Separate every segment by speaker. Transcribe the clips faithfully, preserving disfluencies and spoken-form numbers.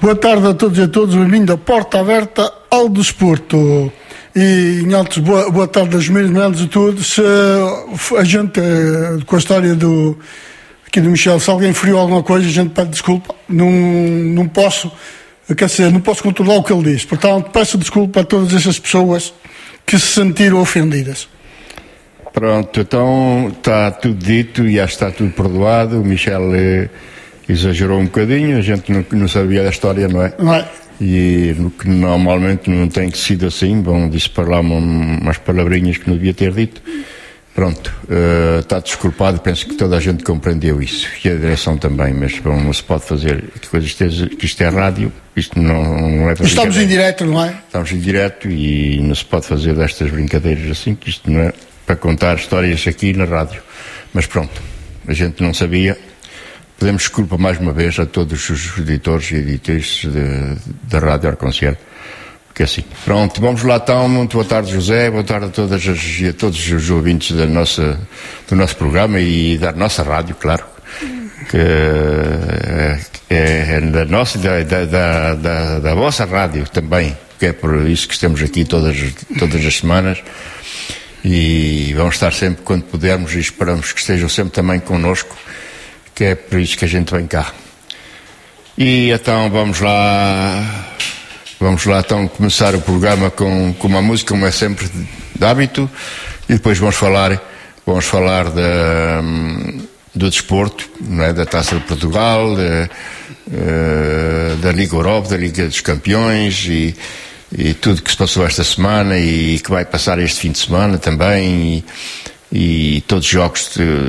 Speaker 1: Boa tarde a todos e a todos, bem-vindo a Porta Aberta ao Desporto. E em Altos, boa, boa tarde aos meus irmãos e todos. Uh, a gente, uh, com a história do, aqui do Michel, se alguém feriu alguma coisa, a gente pede desculpa. Não, não posso, quer dizer, não posso controlar o que ele diz. Portanto, peço desculpa a todas essas pessoas que se sentiram ofendidas.
Speaker 2: Pronto, então está tudo dito e já está tudo perdoado. O Michel eh, exagerou um bocadinho, a gente não, não sabia da história, não é?
Speaker 1: Não é?
Speaker 2: E no que normalmente não tem sido assim. Bom, disse para lá uma, umas palavrinhas que não devia ter dito. Pronto, uh, está desculpado, penso que toda a gente compreendeu isso, e a direção também, mas bom, não se pode fazer que coisas esteja, que isto é rádio, isto não, não é para
Speaker 1: Estamos em direto, não é?
Speaker 2: Estamos em direto e não se pode fazer destas brincadeiras assim, que isto não é para contar histórias aqui na rádio. Mas pronto, a gente não sabia. Pedimos desculpa mais uma vez a todos os editores e editores da Rádio Arconciel, porque assim. Pronto, vamos lá então. Muito boa tarde, José, boa tarde a todas as, e a todos os ouvintes da nossa, do nosso programa e da nossa rádio, claro, que é, é da nossa e da, da, da, da, da vossa rádio também, que é por isso que estamos aqui todas, todas as semanas. E vamos estar sempre quando pudermos e esperamos que estejam sempre também connosco, que é por isso que a gente vem cá. E então vamos lá, vamos lá então começar o programa com, com uma música, como é sempre de hábito, e depois vamos falar, vamos falar da, do desporto, não é? Da Taça de Portugal, da, da Liga Europa, da Liga dos Campeões e e tudo que se passou esta semana e que vai passar este fim de semana também, e, e todos os jogos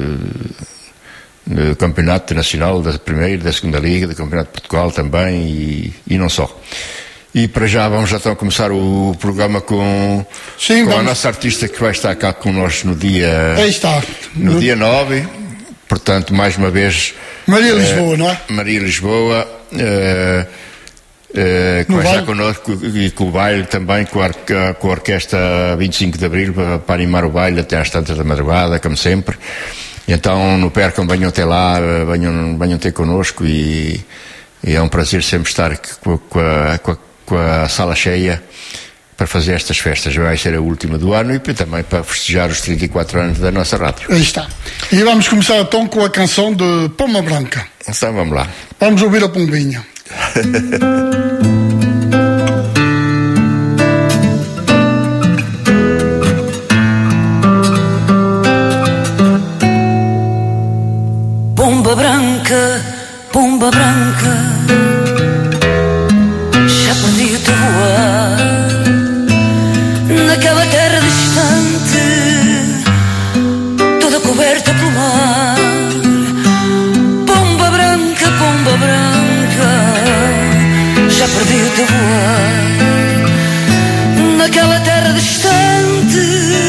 Speaker 2: do Campeonato Nacional, da Primeira, da Segunda Liga, do Campeonato de Portugal também, e, e não só. E para já vamos já então começar o programa com,
Speaker 1: Sim,
Speaker 2: com
Speaker 1: vamos.
Speaker 2: a nossa artista que vai estar cá connosco no dia,
Speaker 1: Aí está.
Speaker 2: no,
Speaker 1: no
Speaker 2: dia nove, portanto, mais uma vez...
Speaker 1: Maria Lisboa, uh, não é?
Speaker 2: Maria Lisboa... Uh, Uh, que
Speaker 1: no
Speaker 2: vai
Speaker 1: baile.
Speaker 2: estar connosco e com o baile também, com a, com a Orquestra vinte e cinco de Abril, para, para animar o baile até às tantas da madrugada, como sempre. E então não percam, venham até lá, venham, venham ter connosco, e, e é um prazer sempre estar com, com, a, com, a, com a sala cheia para fazer estas festas. Vai ser a última do ano e também para festejar os trinta e quatro anos da nossa rádio.
Speaker 1: Aí está. E vamos começar então com a canção de Pomba Branca.
Speaker 2: Então vamos lá.
Speaker 1: Vamos ouvir a Pombinha.
Speaker 3: Pomba branca, pomba branca, já perdi o teu voar naquela terra distante, toda coberta pelo mar. Pomba branca, pomba branca, já perdi o teu voar naquela terra distante,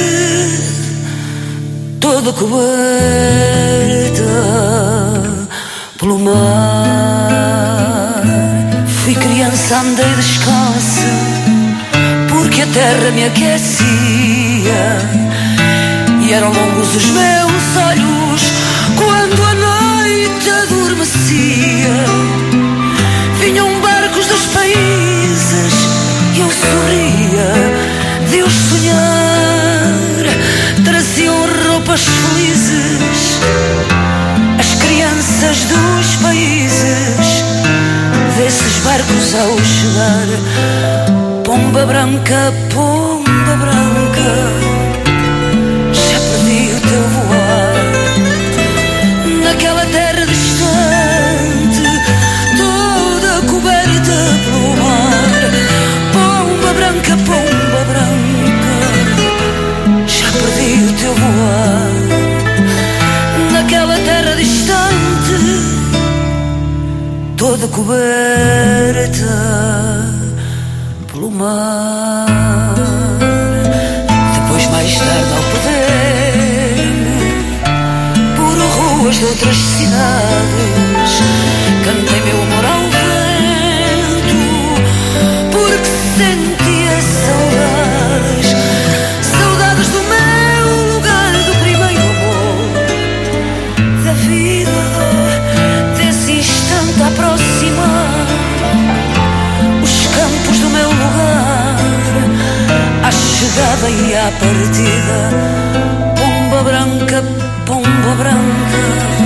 Speaker 3: toda coberta pelo mar. Fui criança, andei descalça, porque a terra me aquecia, e eram longos os meus olhos quando a noite adormecia. Vinham barcos dos países e eu sorria de os sonhar. Traziam roupas felizes as crianças dos países desses barcos ao chegar. Pomba branca, pomba branca, já perdi o teu voar naquela terra distante, toda coberta pelo mar. Pomba branca, pomba branca, já perdi o teu voar naquela terra distante, toda coberta pelo mar. Depois, mais tarde, ao perder-me por ruas de outras cidades, cantei meu amor ao vento, porque sentia saudades, saudades do meu lugar, do primeiro amor, da vida, desse instante a aproximar. à partida. Pomba branca, pomba branca,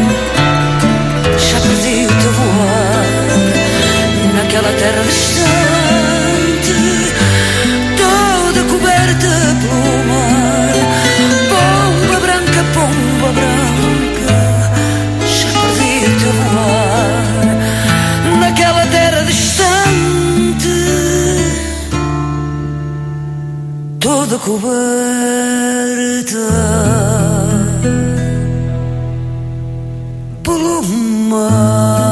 Speaker 3: já perdi o teu voar naquela terra distante, toda coberta pelo mar. Pomba branca, pomba branca, já perdi o teu voar naquela terra distante, toda coberta pelo mar.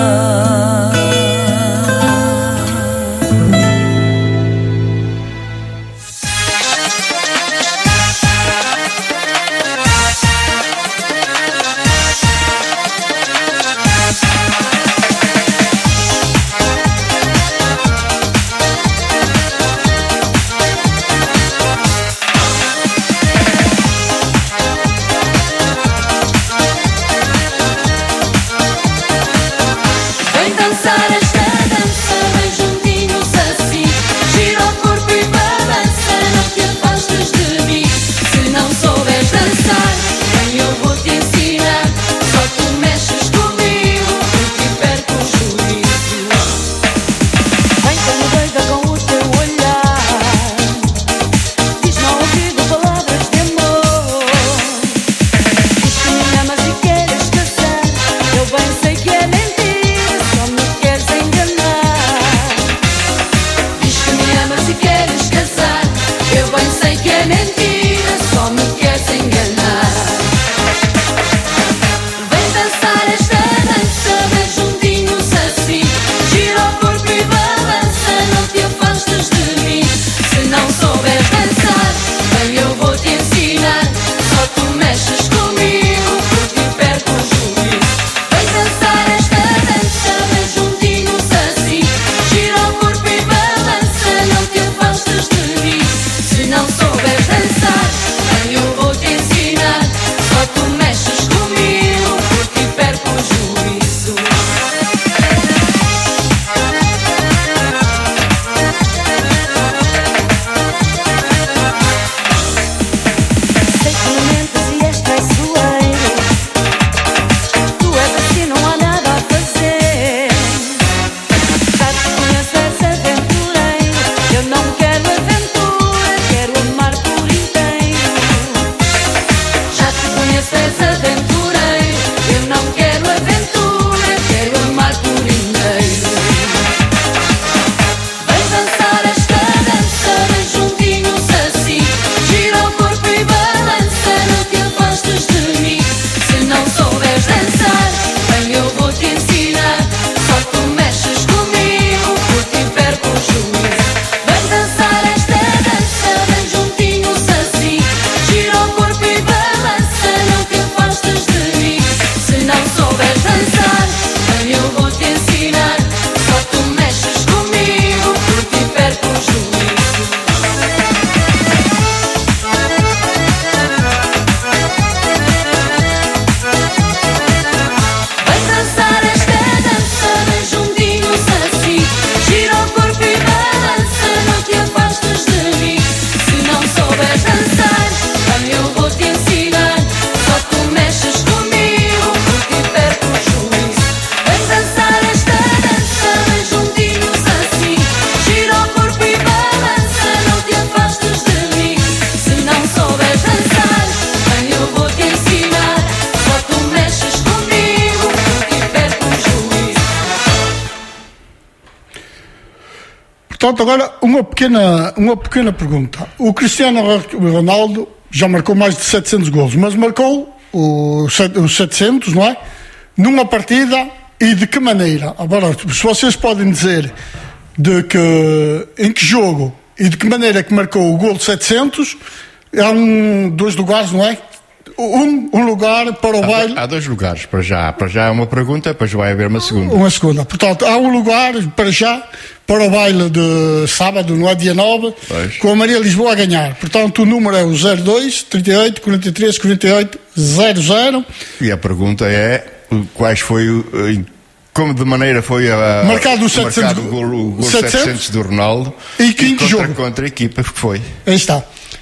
Speaker 1: Portanto, agora uma pequena, uma pequena pergunta. O Cristiano Ronaldo já marcou mais de setecentos golos, mas marcou os setecentos, não é? Numa partida, e de que maneira? Agora, se vocês podem dizer de que, em que jogo e de que maneira que marcou o gol setecentos, há um, dois lugares, não é? Um, um lugar para o
Speaker 2: há
Speaker 1: baile.
Speaker 2: Do, há dois lugares, para já. Para já é uma pergunta, depois vai haver uma segunda.
Speaker 1: Uma segunda. Portanto, há um lugar para já para o baile de sábado, no dia nove, pois, com a Maria Lisboa a ganhar. Portanto, o número é o zero dois, trinta e oito, quarenta e três, quarenta e oito, zero zero.
Speaker 2: E a pergunta é: quais foi o. Como de maneira foi a,
Speaker 1: marcado o setecentos,
Speaker 2: marcado o gol, o gol setecentos do Ronaldo
Speaker 1: e, que, e contra,
Speaker 2: jogo? Contra a equipa que foi.
Speaker 1: Aí está.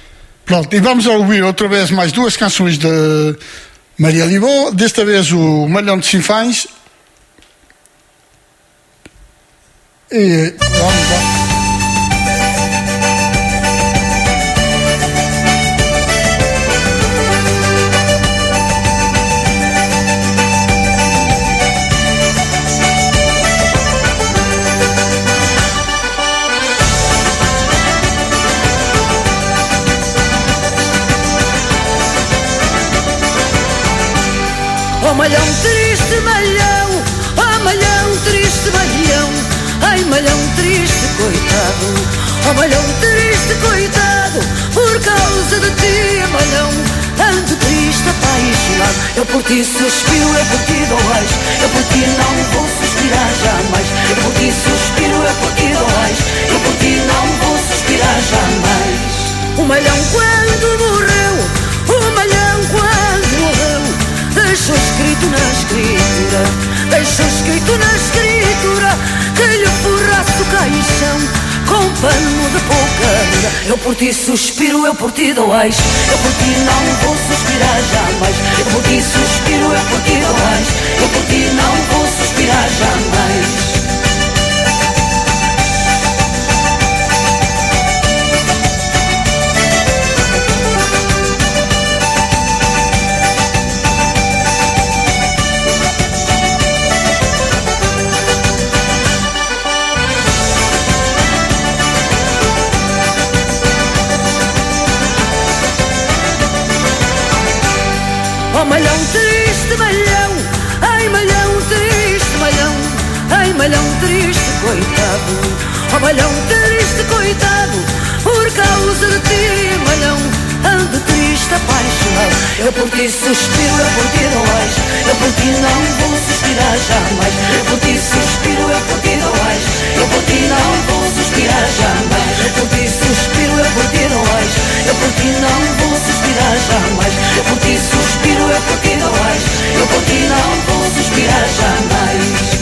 Speaker 1: Pronto, e vamos ouvir outra vez mais duas canções de Maria Libó, desta vez o Malhão de Sinfãs. E vamos lá.
Speaker 3: Oh malhão triste, malhão, oh malhão triste, malhão, ai malhão triste, coitado, oh malhão triste, coitado, por causa de ti, malhão, ando triste, apaixonado, eu por ti suspiro, eu por ti dou ais, eu por ti não vou suspirar jamais, eu por ti suspiro, eu por ti dou ais, eu por ti não vou suspirar jamais. O malhão quando morreu, o malhão quando morreu, deixou escrito na escritura, deixou escrito na escritura, que lhe forrasse o caixão com pano de pouca. Eu por ti suspiro, eu por ti dou ais, eu por ti não vou suspirar jamais, eu por ti suspiro, eu por ti dou ais, eu por ti não vou suspirar jamais. Oh malhão triste, malhão, ai malhão triste, malhão, ai malhão triste, coitado, oh malhão triste, coitado, por causa de ti, malhão, ando triste, apaixonado, eu por ti suspiro, eu por ti dou ais, eu por ti não vou suspirar jamais, eu por ti suspiro, eu por ti dou ais, eu por ti não vou suspirar jamais, eu por ti suspiro, eu por ti dou ais, eu por ti não vou suspirar jamais, eu por ti suspiro, eu por ti dou ais, eu por ti não vou suspirar jamais.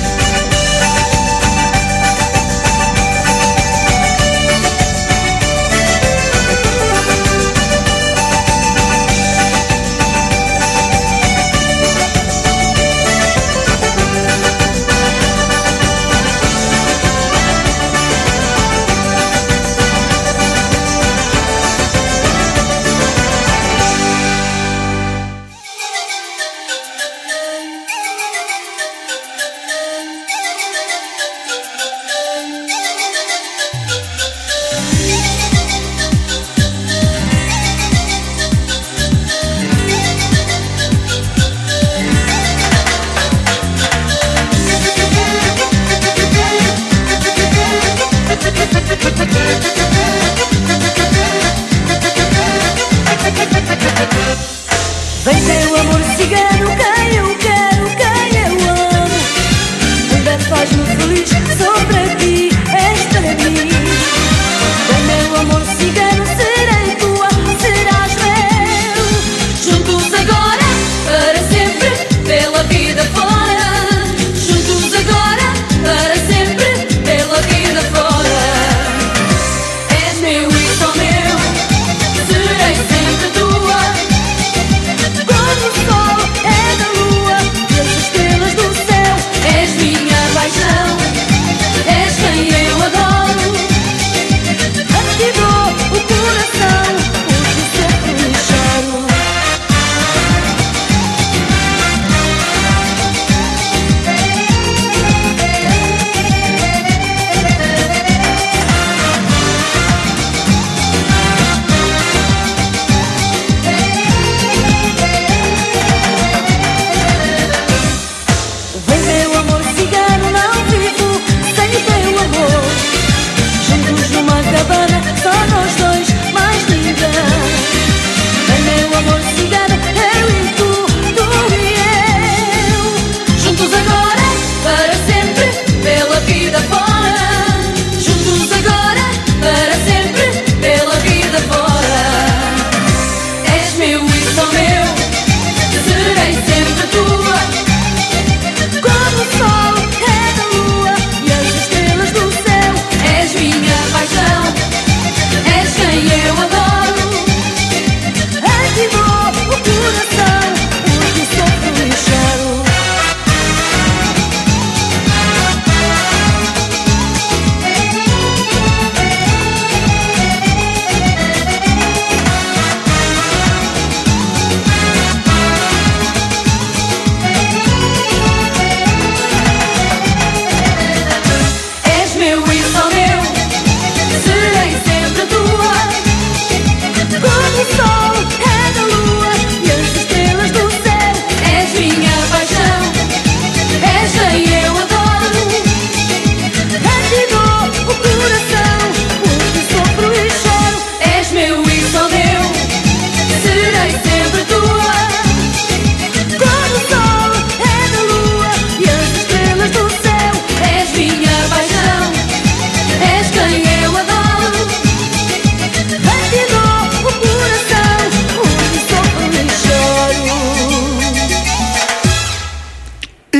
Speaker 3: Vem meu amor cigano, quem eu quero, quem eu amo, ainda faz-me feliz, sou para ti, és para mim. Vem meu amor cigano, serei tua, serás meu, juntos agora, para sempre, pela vida fora, juntos agora, para sempre, pela vida fora. És meu e só meu, serei sempre tua, como o sol.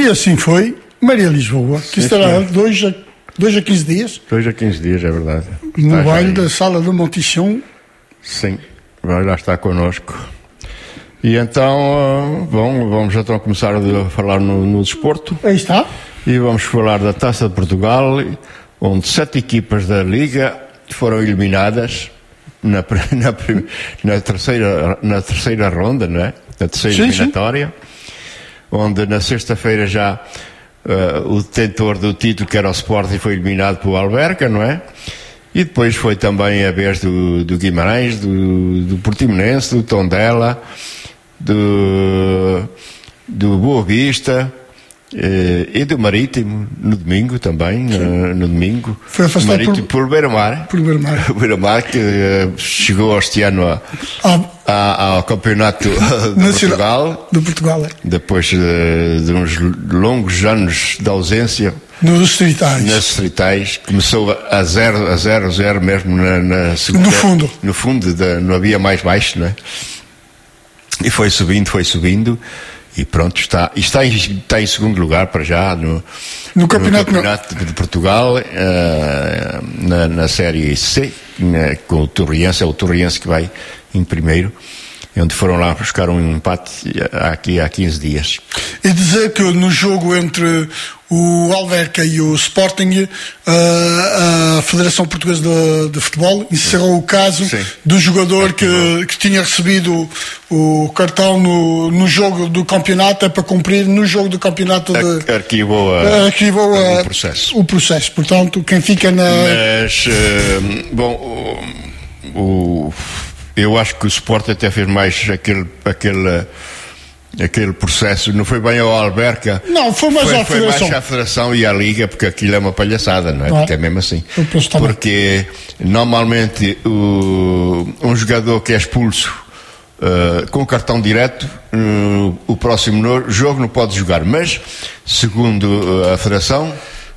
Speaker 1: E assim foi Maria Lisboa, que
Speaker 2: Sim,
Speaker 1: estará
Speaker 2: sim.
Speaker 1: dois a, dois a quinze dias
Speaker 2: dois a quinze dias, é verdade.
Speaker 1: no
Speaker 2: Está
Speaker 1: baile
Speaker 2: já aí.
Speaker 1: da Sala do Montichão.
Speaker 2: Sim, vai lá estar connosco. E então, uh, bom, vamos então começar a falar no, no desporto.
Speaker 1: Aí está.
Speaker 2: E vamos falar da Taça de Portugal, onde sete equipas da Liga foram eliminadas na, na, na, terceira, na terceira ronda, não é? Na terceira
Speaker 1: Sim,
Speaker 2: eliminatória, onde na sexta-feira já uh, o detentor do título, que era o Sporting, foi eliminado pelo Alverca, não é? E depois foi também a vez do, do Guimarães, do, do Portimonense, do Tondela, do, do Boa Vista eh, e do Marítimo, no domingo também, no, no domingo.
Speaker 1: Foi afastado
Speaker 2: Marítimo
Speaker 1: por-
Speaker 2: por Beira-Mar.
Speaker 1: por Beira-Mar.
Speaker 2: O Beira-Mar, que eh, chegou este ano a,
Speaker 1: Ah,
Speaker 2: a, ao Campeonato de
Speaker 1: Nacional-
Speaker 2: Portugal,
Speaker 1: de Portugal, é.
Speaker 2: depois de, de uns longos anos de ausência
Speaker 1: Nos distritais.
Speaker 2: nas distritais. Começou a zero, a zero, zero mesmo na, na segunda,
Speaker 1: No fundo.
Speaker 2: no fundo da- não havia mais baixo, não é? E foi subindo, foi subindo, e pronto, está, e está, em, está em segundo lugar para já no,
Speaker 1: No campeonato não.
Speaker 2: campeonato de Portugal, eh, na, na Série C, né, com o Torriense. É o Torriense que vai em primeiro, onde foram lá buscar um empate há, aqui há quinze dias.
Speaker 1: E dizer que no jogo entre o Alverca e o Sporting, a, a Federação Portuguesa de, de Futebol encerrou o caso
Speaker 2: Sim.
Speaker 1: do jogador que, que tinha recebido o cartão no, no jogo do campeonato, é para cumprir no jogo do campeonato de.
Speaker 2: Ar- Arquivou, a,
Speaker 1: Arquivou a-
Speaker 2: o processo.
Speaker 1: o processo. Portanto, quem fica na.
Speaker 2: Mas, eh, bom, o, o- eu acho que o Sport até fez mais aquele, aquele, aquele processo. Não foi bem ao Alverca.
Speaker 1: Não, foi mais
Speaker 2: foi,
Speaker 1: à
Speaker 2: foi
Speaker 1: Federação.
Speaker 2: mais à Federação e à Liga, porque aquilo é uma palhaçada, não é?
Speaker 1: Não é?
Speaker 2: Porque é mesmo assim.
Speaker 1: Eu penso também.
Speaker 2: Porque normalmente o, um jogador que é expulso Uh, com cartão direto, uh, o próximo no- jogo não pode jogar, mas segundo uh, a Federação,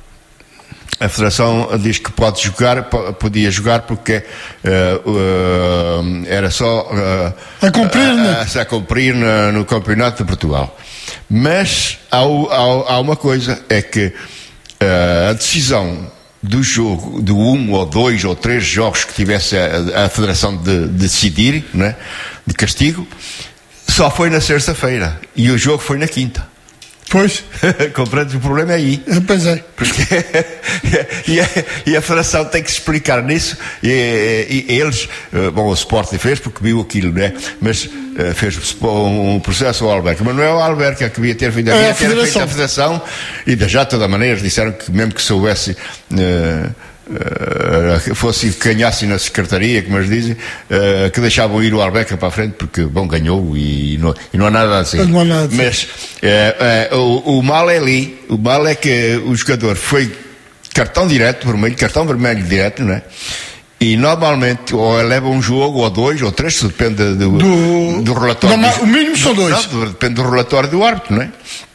Speaker 2: a Federação diz que pode jogar, po- podia jogar porque uh, uh, era só uh,
Speaker 1: A cumprir, né?
Speaker 2: a, a, a cumprir na- no Campeonato de Portugal. Mas há, o- há, há uma coisa, é que uh, a decisão do jogo, de um ou dois ou três jogos que tivesse a, a Federação de, de decidir, né, de castigo, só foi na sexta-feira e o jogo foi na quinta.
Speaker 1: Pois,
Speaker 2: Compreendes? O problema é aí.
Speaker 1: é, pois é.
Speaker 2: Porque e, a, e a Federação tem que se explicar nisso, e, e- e eles, eh, bom, o Sporting fez porque viu aquilo, né? Mas eh, fez um um processo ao Alverca, mas não é o Alverca que devia ter feito,
Speaker 1: É
Speaker 2: devia
Speaker 1: a
Speaker 2: ter feito
Speaker 1: Federação.
Speaker 2: a Federação, e de já de toda maneira eles disseram que mesmo que soubesse eh, eh, fosse que ganhasse na secretaria, como eles dizem, eh, que deixavam ir o Alverca para a frente porque, bom, ganhou e não, e não há nada a dizer.
Speaker 1: Não há nada a dizer.
Speaker 2: Mas eh, eh, o, o mal é ali, o mal é que o jogador foi cartão direto, vermelho, cartão vermelho direto, não é? E normalmente ou leva um jogo, ou dois, ou três, depende do,
Speaker 1: Do-
Speaker 2: do relatório.
Speaker 1: Não, mas o mínimo são dois.
Speaker 2: Não, depende do relatório do árbitro, não é?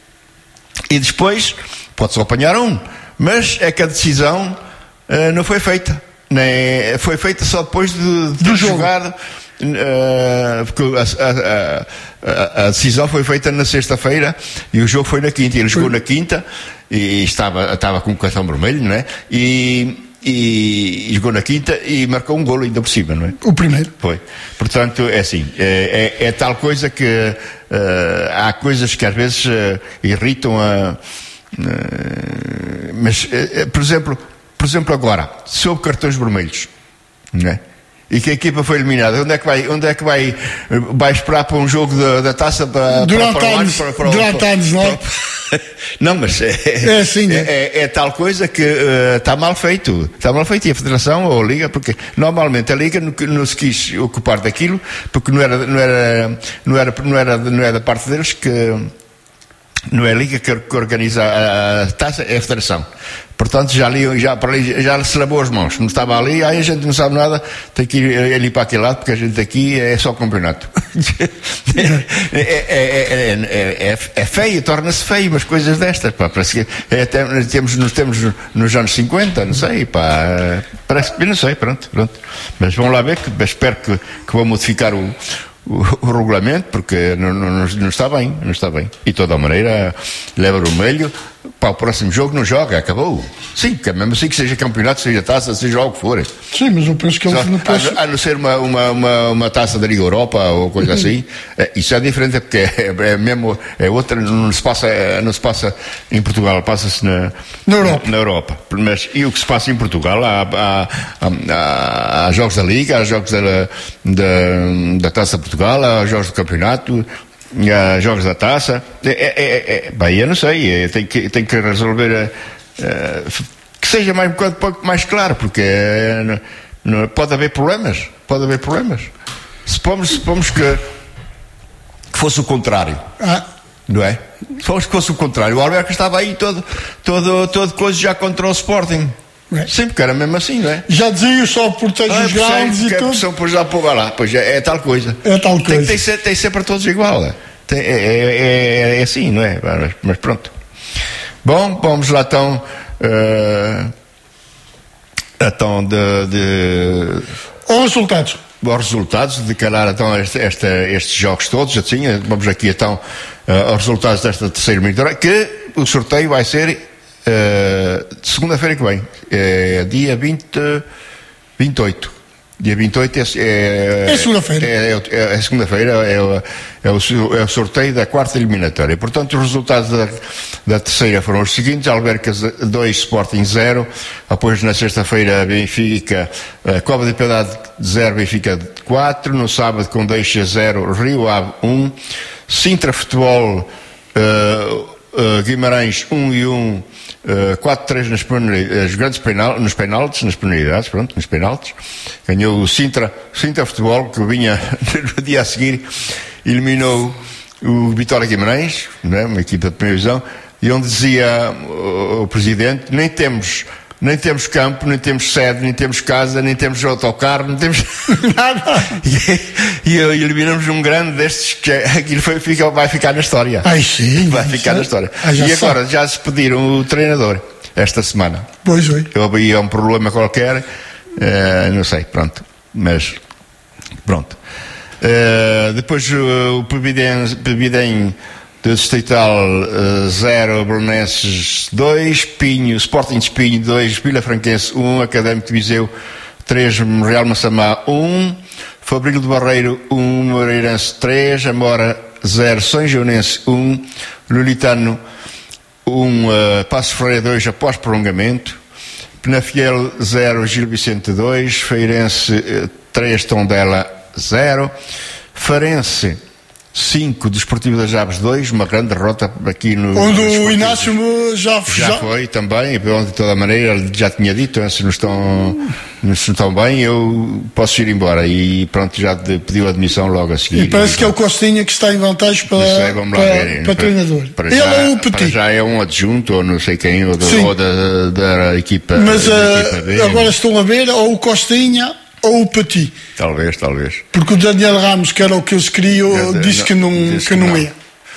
Speaker 2: E depois pode-se apanhar um, mas é que a decisão eh, não foi feita. Nem, foi feita só depois de, de
Speaker 1: Do
Speaker 2: ter
Speaker 1: jogo.
Speaker 2: jogado. eh, porque a, a- a- a decisão foi feita na sexta-feira e o jogo foi na quinta. Ele jogou na quinta e estava, estava com o cartão vermelho, não é? E, e jogou na quinta e marcou um golo ainda por cima, não é?
Speaker 1: O primeiro.
Speaker 2: Foi. Portanto, é assim, é, é- é tal coisa que eh, há coisas que às vezes eh, irritam a. eh, mas, eh, eh, por exemplo, por exemplo, agora, sobre cartões vermelhos, não é? E que a equipa foi eliminada, onde é que vai, onde é que vai, eh, vai esperar para um jogo da, da taça para,
Speaker 1: Durante
Speaker 2: para, para o ano,
Speaker 1: anos,
Speaker 2: para, para,
Speaker 1: durante
Speaker 2: para-
Speaker 1: anos, não é?
Speaker 2: para- Não, mas é,
Speaker 1: É assim, né?
Speaker 2: é, é- é tal coisa que eh, está mal feito. Está mal feito. E a Federação ou a Liga, porque normalmente a Liga não, não se quis ocupar daquilo, porque não era, não era, não era, não era, não é da parte deles que. Não é a Liga que, que organiza a, a taça, é a Federação. Portanto, já, ali, já, para ali, já se lavou as mãos. Não estava ali, aí a gente não sabe nada, tem que ir ali para aquele lado, porque a gente aqui é só campeonato. é, é, é, é, é, é feio, torna-se feio umas coisas destas. Pá, parece que é, até, nós temos, nós temos nos anos cinquenta, não sei, pá, parece que, não sei, pronto, pronto. Mas vamos lá ver, que, espero que, que vão modificar o. o, o regulamento, porque não, não, não está bem, não está bem. E de toda a maneira leva vermelho, para o próximo jogo não joga, acabou. Sim, que mesmo assim que seja campeonato, seja taça, seja o que for.
Speaker 1: Sim, mas eu penso que ele não pode...
Speaker 2: A, a não ser uma, uma, uma, uma taça da Liga Europa ou coisa assim, é, isso é diferente, porque é, é mesmo, é outra, não se passa, não se passa em Portugal, passa-se na,
Speaker 1: na, Europa.
Speaker 2: na Europa. Mas e o que se passa em Portugal, há, há, há, há jogos da Liga, há jogos da, da, da Taça de Portugal, há jogos do campeonato, há jogos da taça. É, é, é, bem, eu não sei, é, tem, que, tem que resolver é, é, que seja mais, um pouco mais claro, porque é, não, não, pode haver problemas, pode haver problemas. Supomos, supomos que, que fosse o contrário,
Speaker 1: ah.
Speaker 2: não é? Supomos que fosse o contrário, o Alverca estava aí todo, todo, todo coisa já contra o Sporting. É. Sim, porque era mesmo assim, não é?
Speaker 1: Já dizia só protege ah, os grandes e tudo.
Speaker 2: São por já por lá, pois é, é tal coisa.
Speaker 1: É tal coisa.
Speaker 2: Tem, tem, ser, tem ser para todos igual. É, tem, é, é, é assim, não é? Mas pronto. Bom, vamos lá então. Uh, então de, de...
Speaker 1: Os resultados.
Speaker 2: Os resultados, declarar então este, esta, estes jogos todos, assim, vamos aqui então uh, aos resultados desta terceira eliminatória, que o sorteio vai ser. Uh, segunda-feira que vem, é dia vinte, vinte e oito. Dia vinte e oito é, é,
Speaker 1: é segunda-feira.
Speaker 2: É, é, é segunda-feira, é, o, é, o, é o sorteio da quarta eliminatória. Portanto, os resultados da, da terceira foram os seguintes: Alvercas dois, Sporting zero. Depois, na sexta-feira, Benfica, uh, Cova de Piedade zero, Benfica quatro. No sábado, Condeixa zero, Rio Ave um. Sintra Futebol, uh, uh, Guimarães um e um. Uh, quatro a três nas penalidades, grandes penal, nos penaltis, nas penalidades, pronto, nos penaltis. Ganhou o Sintra, Sintra Futebol, que vinha no dia a seguir, eliminou o Vitória Guimarães, não é? Uma equipa de primeira divisão, e onde dizia o, o presidente: nem temos, nem temos campo, nem temos sede, nem temos casa, nem temos autocarro, não temos nada. E, e eliminamos um grande destes que aquilo foi, fica, vai ficar na história.
Speaker 1: Ai, sim.
Speaker 2: Vai ficar na história.
Speaker 1: Ah,
Speaker 2: e agora
Speaker 1: sabe.
Speaker 2: já se pediram o treinador esta semana.
Speaker 1: Pois foi.
Speaker 2: Havia um problema qualquer, uh, não sei, pronto. Mas, pronto. Uh, depois uh, o Pevidem do Distrital zero, Belenenses dois, Pinho, Sporting de Espinho dois, Vila Franquense um, Académico de Viseu três, Real Massamá um, Fabril do Barreiro um, Moreirense três, Amora zero, São Joanense um, Lulitano um, uh, Passo Ferreira dois após prolongamento, Penafiel zero, Gil Vicente dois, Feirense uh, três, Tondela zero, Farense cinco, Desportivo das Aves dois, uma grande derrota aqui no...
Speaker 1: Onde o Inácio já,
Speaker 2: já... já foi também, de toda a maneira, ele já tinha dito, se não estão, não estão bem, eu posso ir embora. E pronto, já pediu admissão logo a seguir.
Speaker 1: E parece e, que é o Costinha que está em vantagem para,
Speaker 2: sei, para,
Speaker 1: ver, para, para treinador.
Speaker 2: Para
Speaker 1: ele
Speaker 2: já,
Speaker 1: é o Petit.
Speaker 2: Já é um adjunto, ou não sei quem, ou, do, ou da, da equipa,
Speaker 1: mas
Speaker 2: da
Speaker 1: uh,
Speaker 2: equipa B.
Speaker 1: Agora estão a ver, ou o Costinha ou o Petit.
Speaker 2: Talvez, talvez.
Speaker 1: Porque o Daniel Ramos, que era o que eles queriam,
Speaker 2: eu,
Speaker 1: disse
Speaker 2: não,
Speaker 1: que não,
Speaker 2: disse
Speaker 1: que
Speaker 2: que
Speaker 1: não,
Speaker 2: não
Speaker 1: ia.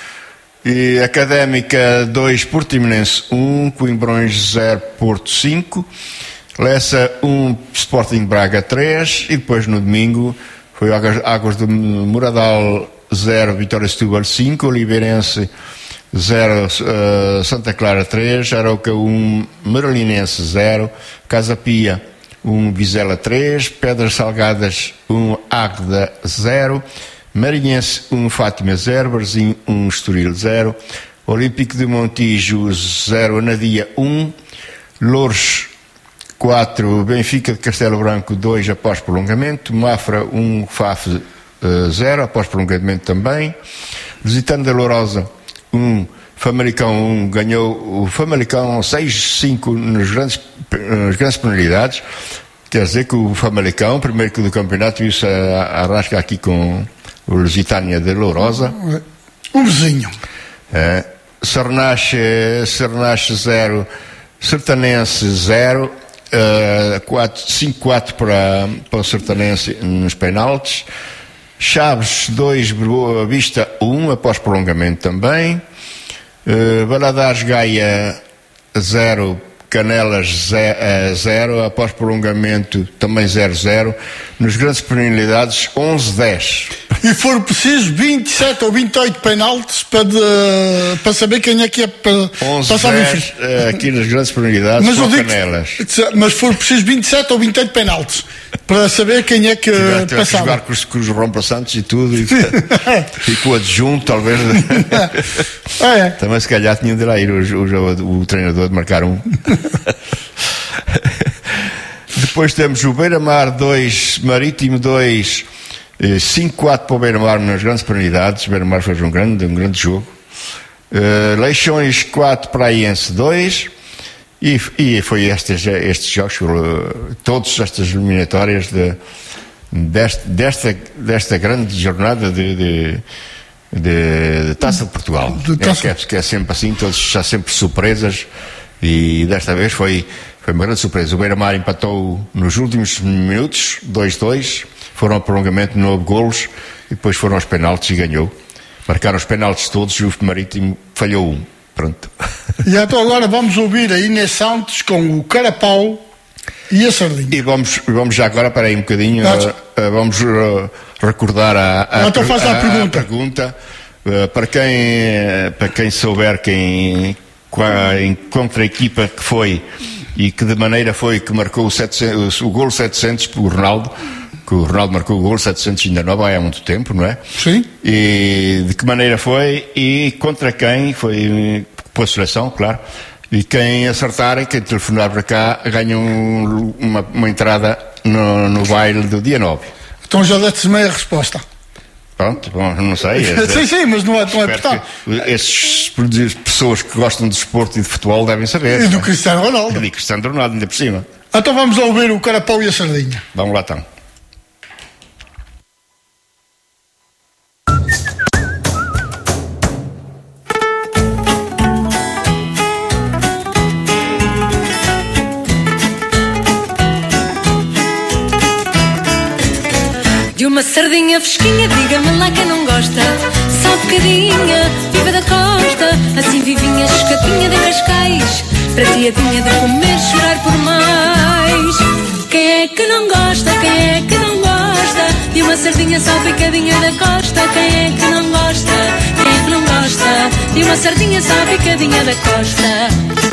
Speaker 2: E Académica dois, Portimonense um, Coimbrões zero, Porto cinco, Lessa um, Sporting Braga três, e depois no domingo foi Águas, Águas do Moradal zero, Vitória Setúbal cinco, Oliveirense zero, uh, Santa Clara três, Arouca um, Marolinense zero, Casa Pia um, Vizela três, Pedras Salgadas um, Águeda zero, Marinhense um, Fátima zero, Varzim um, Estoril zero, Olímpico de Montijo zero, Anadia um, Loures quatro, Benfica de Castelo Branco dois após prolongamento, Mafra um, Faf zero após prolongamento também, Lusitano da Lourosa um, Famalicão um, ganhou o Famalicão seis cinco nos grandes, nas grandes penalidades. Quer dizer que o Famalicão, primeiro que do campeonato, viu-se a, a rasca aqui com o Lusitânia de Lourosa.
Speaker 1: Um vizinho.
Speaker 2: É, Sernache, Sernache zero, Sertanense zero, uh, cinco quatro para, para o Sertanense nos penaltis. Chaves dois, Boa Vista um, após prolongamento também. Uh, Valadares Gaia zero, Canelas zero, após prolongamento também zero zero. Nos grandes penalidades onze dez.
Speaker 1: E foram precisos vinte e sete ou vinte e oito penaltis para, de, para saber quem é que ia passar em frente.
Speaker 2: Aqui nas grandes prioridades, mas, com canelas.
Speaker 1: Mas foram precisos vinte e sete ou vinte e oito penaltis para saber quem é que
Speaker 2: Tiveste
Speaker 1: passava.
Speaker 2: jogar com os, com os Rompa Santos e tudo, e, e com o adjunto, talvez.
Speaker 1: É.
Speaker 2: Também se calhar tinham de lá ir o, o, o treinador de marcar um. Depois temos o Beira-Mar dois, Marítimo dois, cinco quatro para o Beira-Mar nas grandes penalidades. O Beira-Mar fez um grande, um grande jogo. Uh, Leixões quatro, Praiense dois. E, e foi estes, estes jogos, todas estas eliminatórias de, deste, desta, desta grande jornada de, de, de, de Taça de Portugal. De taça. É, que, é, que é sempre assim, todos há sempre surpresas, e desta vez foi, foi uma grande surpresa. O Beira-Mar empatou nos últimos minutos, dois dois, foram ao prolongamento, não houve golos, e depois foram aos penaltis e ganhou. Marcaram os penaltis todos e o Marítimo falhou um. Pronto.
Speaker 1: E então agora vamos ouvir a Inês Santos com o Carapau e a Sardinha.
Speaker 2: E vamos, vamos já agora, para aí um bocadinho, uh, uh, vamos uh, recordar a, a,
Speaker 1: então faz a, a, pergunta.
Speaker 2: a pergunta. Uh, para, quem, para quem souber quem, qual, contra a equipa que foi e que de maneira foi que marcou o, setecentos, o gol setecentos para o Ronaldo, que o Ronaldo marcou o gol setecentos ainda não vai há muito tempo, não é?
Speaker 1: Sim.
Speaker 2: E de que maneira foi e contra quem foi, pela seleção, claro, e quem acertar e quem telefonar para cá ganha um, uma, uma entrada no, no baile do dia nove.
Speaker 1: Então já deste meia resposta.
Speaker 2: Pronto, bom, não sei.
Speaker 1: Sim, sim, mas não é tão importante.
Speaker 2: Essas pessoas que gostam de desporto e de futebol devem saber.
Speaker 1: E do Cristiano Ronaldo.
Speaker 2: E do Cristiano Ronaldo, ainda por cima.
Speaker 1: Então vamos ouvir o Carapau e a Sardinha.
Speaker 2: Vamos lá então.
Speaker 3: De uma sardinha fresquinha, diga-me lá quem não gosta. Só bocadinha, viva da costa. Assim vivinha, escatinha de Cascais, prateadinha de comer, chorar por mais. Quem é que não gosta, quem é que não gosta de uma sardinha salpicadinha da costa? Quem é que não gosta, quem é que não gosta de uma sardinha salpicadinha da costa?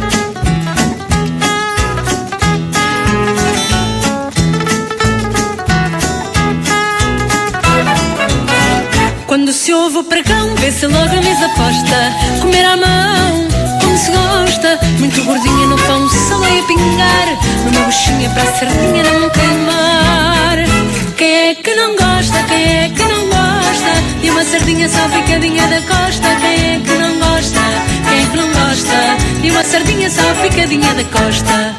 Speaker 3: Quando se ouve o pregão, vê-se logo a mesa posta. Comer à mão, como se gosta. Muito gordinha no pão, só a pingar. Numa buchinha para a sardinha não queimar. Quem é que não gosta, quem é que não gosta de uma sardinha salpicadinha da costa? Quem é que não gosta, quem é que não gosta de uma sardinha salpicadinha da costa?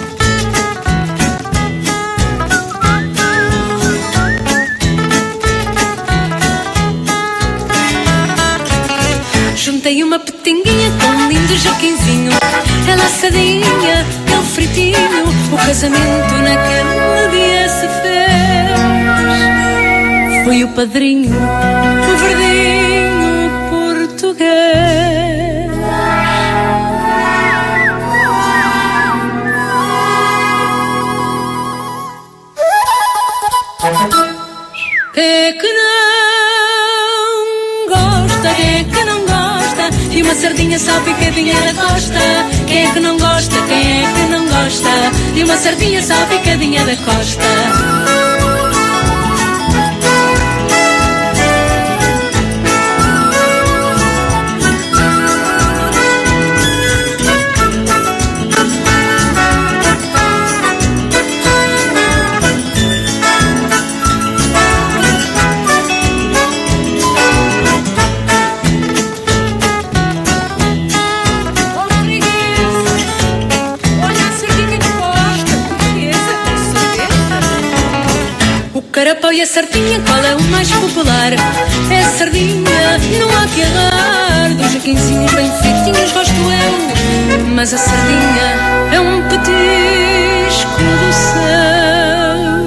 Speaker 3: Juntei uma petinguinha com um lindo jaquinzinho. Ela assadinha, ele fritinho. O casamento naquele dia se fez. Foi o padrinho, o verdinho português. Quem é que não gosta, quem é que não gosta de uma sardinha salpicadinha da costa? Quem é que não gosta, quem é que não gosta de uma sardinha salpicadinha da costa? Carapau e a sardinha, qual é o mais popular? É a sardinha, não há que errar. Dos jaquinzinhos bem feitinhos gosto eu, mas a sardinha é um petisco do céu.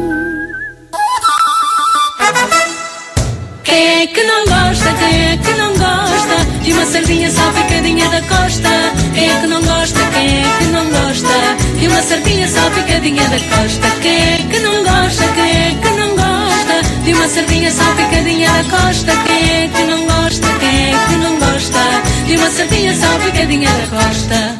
Speaker 3: Quem é que não gosta, quem é que não gosta de uma sardinha salpicadinha da costa? Quem é que não gosta, quem é que não gosta de uma sardinha salpicadinha da costa? Quem é que não gosta, quem é que não gosta
Speaker 4: de uma sardinha salpicadinha na costa. Quem é que não gosta? Quem é que não gosta de uma sardinha salpicadinha na costa?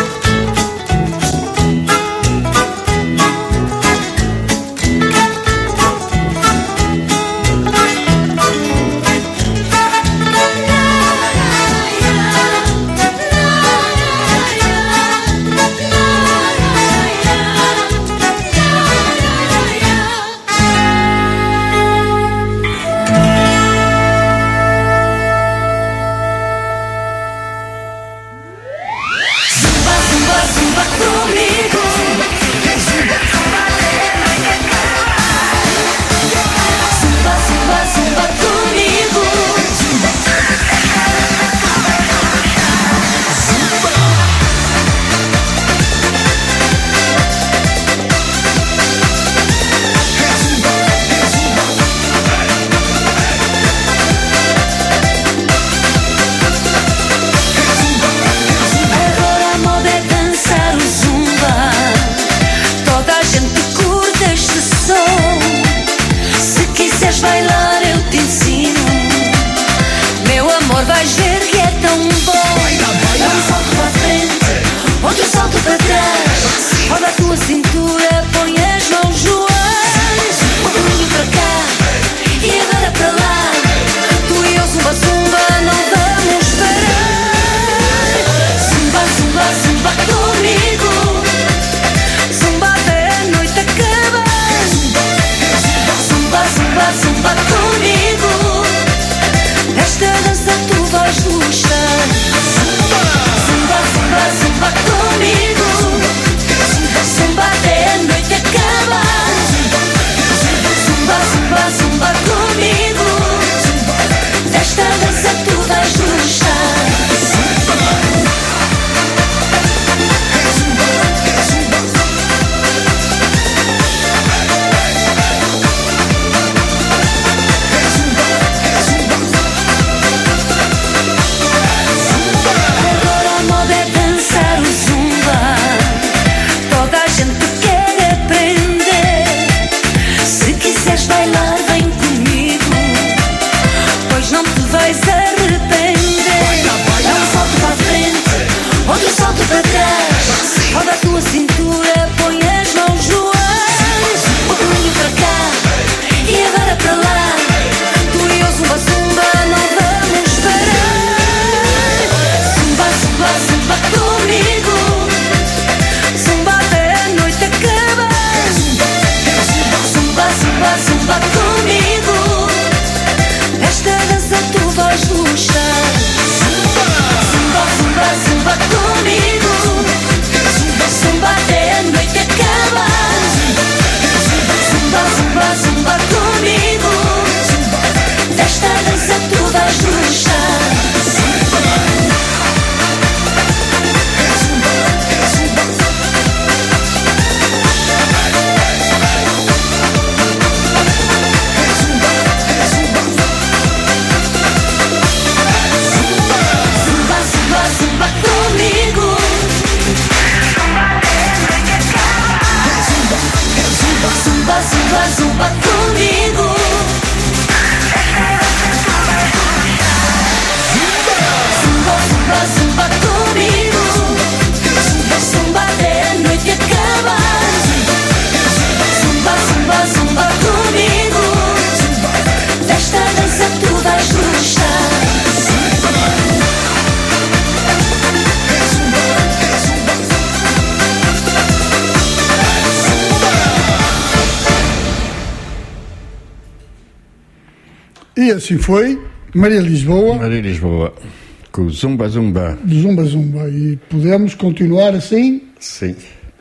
Speaker 1: E assim foi, Maria Lisboa.
Speaker 2: Maria Lisboa, com o Zumba Zumba.
Speaker 1: Zumba Zumba. E podemos continuar assim?
Speaker 2: Sim.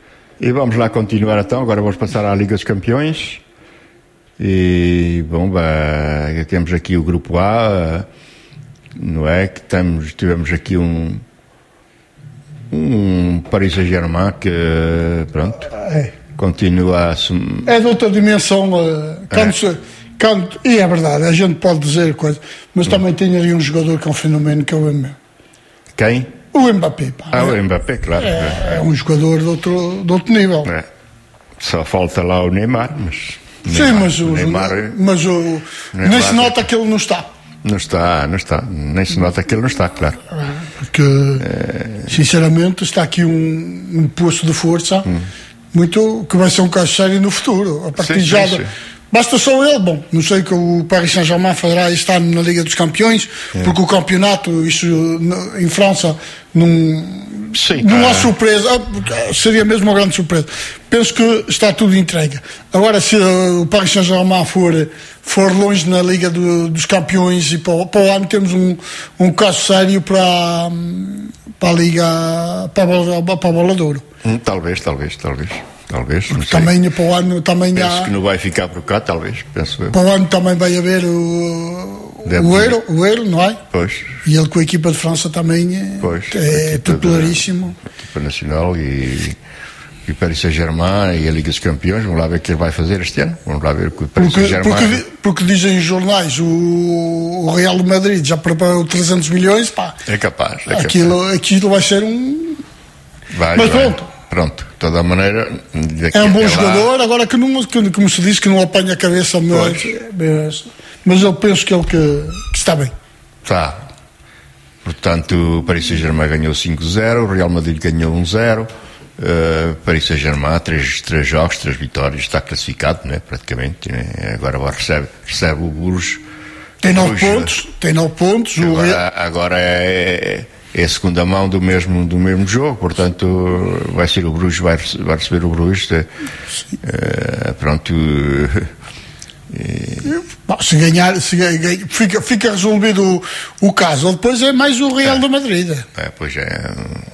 Speaker 2: E vamos lá continuar então, agora vamos passar à Liga dos Campeões. E, bom, bah, temos aqui o Grupo A, não é? Que temos, tivemos aqui um, um Paris Saint-Germain que, pronto,
Speaker 1: é.
Speaker 2: continua a...
Speaker 1: É de outra dimensão, uh, quando se... Canto, e é verdade, a gente pode dizer coisa, mas hum. também tem ali um jogador que é um fenómeno, que é o Mbappé.
Speaker 2: Quem?
Speaker 1: O Mbappé. Pá,
Speaker 2: ah,
Speaker 1: é,
Speaker 2: o Mbappé, claro.
Speaker 1: É, é um jogador de outro, de outro nível.
Speaker 2: É. Só falta lá o Neymar, mas...
Speaker 1: Sim,
Speaker 2: Neymar,
Speaker 1: mas o
Speaker 2: Neymar,
Speaker 1: mas o
Speaker 2: Neymar,
Speaker 1: nem se nota que ele não está.
Speaker 2: Não está, não está. Nem se nota que ele não está, claro.
Speaker 1: Porque, é... sinceramente, está aqui um, um poço de força hum. muito que vai ser um caso sério no futuro. A partir
Speaker 2: sim,
Speaker 1: já
Speaker 2: sim,
Speaker 1: de,
Speaker 2: sim.
Speaker 1: Basta só ele, bom, não sei que o Paris Saint-Germain fará este ano na Liga dos Campeões, é. porque o campeonato, isso em França, não,
Speaker 2: sim,
Speaker 1: não
Speaker 2: ah.
Speaker 1: há surpresa, seria mesmo uma grande surpresa. Penso que está tudo entregue. Agora, se o Paris Saint-Germain for, for longe na Liga do, dos Campeões, e para, para o ano temos um, um caso sério para, para a Liga, para a, para a Bola de Ouro.
Speaker 2: Hum, talvez, talvez, talvez. Talvez, não sei.
Speaker 1: Também para o ano também
Speaker 2: penso
Speaker 1: há,
Speaker 2: que não vai ficar por cá, talvez, penso eu.
Speaker 1: Para o ano também vai haver o, o Euro, o Euro, não é?
Speaker 2: Pois.
Speaker 1: E ele com a equipa de França também é,
Speaker 2: pois,
Speaker 1: é titularíssimo.
Speaker 2: A equipa nacional e, e Paris Saint-Germain e a Liga dos Campeões, vamos lá ver o que ele vai fazer este ano. Vamos lá ver o que o Paris
Speaker 1: porque,
Speaker 2: Saint-Germain...
Speaker 1: Porque, porque dizem os jornais, o, o Real de Madrid já preparou trezentos milhões, pá.
Speaker 2: É capaz. É
Speaker 1: aquilo,
Speaker 2: capaz.
Speaker 1: aquilo vai ser um...
Speaker 2: Vai,
Speaker 1: Mas
Speaker 2: vai.
Speaker 1: pronto.
Speaker 2: Pronto, de toda a maneira...
Speaker 1: É um bom jogador, lá... agora que, não, que como se diz que não apanha a cabeça, mas, mas, mas eu penso que ele que, que está bem.
Speaker 2: Está. Portanto, o Paris Saint-Germain ganhou cinco zero, o Real Madrid ganhou um zero, uh, Paris Saint-Germain, três, três jogos, três vitórias, está classificado, né, praticamente, né? Agora recebe, recebe o Bruges.
Speaker 1: Tem nove pontos, tem nove pontos.
Speaker 2: Agora, o... agora é... é a segunda mão do mesmo, do mesmo jogo, portanto vai ser o Bruges, vai, vai receber o Bruges, uh, pronto. Uh,
Speaker 1: Bom, se ganhar, se ganhar fica, fica resolvido o, o caso, depois é mais o Real é, de Madrid.
Speaker 2: É, pois é.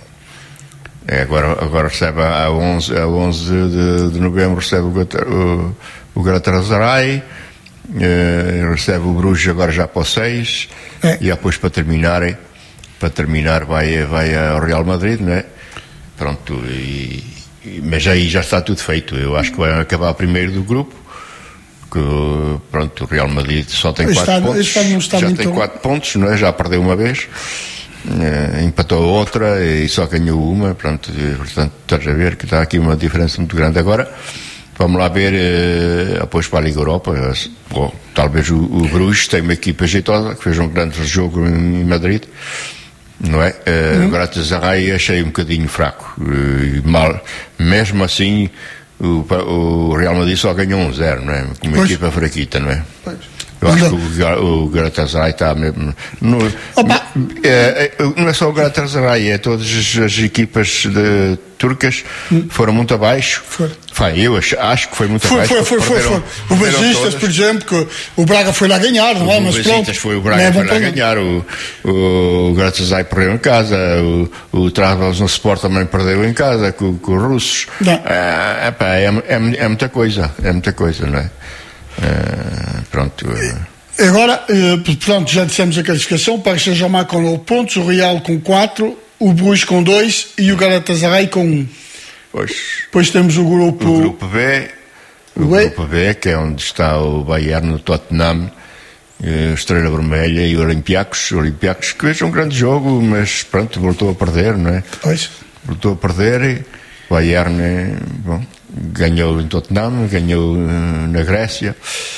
Speaker 2: é agora, agora recebe a onze, a onze de, de novembro recebe o, o, o Galatasaray, uh, recebe o Bruges agora já para o seis, é. E depois para terminar para terminar vai, vai ao Real Madrid, não é? Pronto, e, e, mas aí já está tudo feito. Eu acho que vai acabar primeiro do grupo, que pronto, o Real Madrid só tem quatro está, pontos, já tem muito... quatro pontos, não é? Já perdeu uma vez, eh, empatou outra e só ganhou uma, pronto, e, portanto estás a ver que está aqui uma diferença muito grande. Agora vamos lá ver eh, depois para a Liga Europa. Bom, talvez o, o Bruges tem uma equipa jeitosa que fez um grande jogo em, em Madrid, não é? Uh, uhum. O Galatasaray achei um bocadinho fraco, uh, mal, mesmo assim o, o Real Madrid só ganhou um zero, não é? Com uma pois. equipa fraquita, não é? Pois. Eu acho não. que o, o Galatasaray está mesmo no, é, é, não é só o Galatasaray, é todas as, as equipas de, turcas hum. foram muito abaixo. Foi. Eu acho, acho que foi muito
Speaker 1: foi,
Speaker 2: abaixo.
Speaker 1: Foi, foi, foi, foi. O Besiktas, por exemplo, que o Braga foi lá ganhar, não é?
Speaker 2: O Besiktas foi o Braga foi lá ganhar, o, o Galatasaray perdeu em casa, o, o Trabzonspor também perdeu em casa com, com os russos. É, é, é, é, é muita coisa, é muita coisa, não é? Uh, pronto.
Speaker 1: Agora, uh, portanto, já dissemos a classificação: o Paris Saint-Germain com nove pontos, o Real com quatro, o Bruges com dois e o Galatasaray com um.
Speaker 2: Pois.
Speaker 1: Depois temos o grupo,
Speaker 2: o grupo B, o, o grupo B, que é onde está o Bayern, o Tottenham, uh, Estrela Vermelha e o Olympiacos. O Olympiacos que fez um grande jogo, mas pronto, voltou a perder, não é?
Speaker 1: Pois.
Speaker 2: Voltou a perder e o Bayern, bom, ganhou em Tottenham, ganhou uh, na Grécia.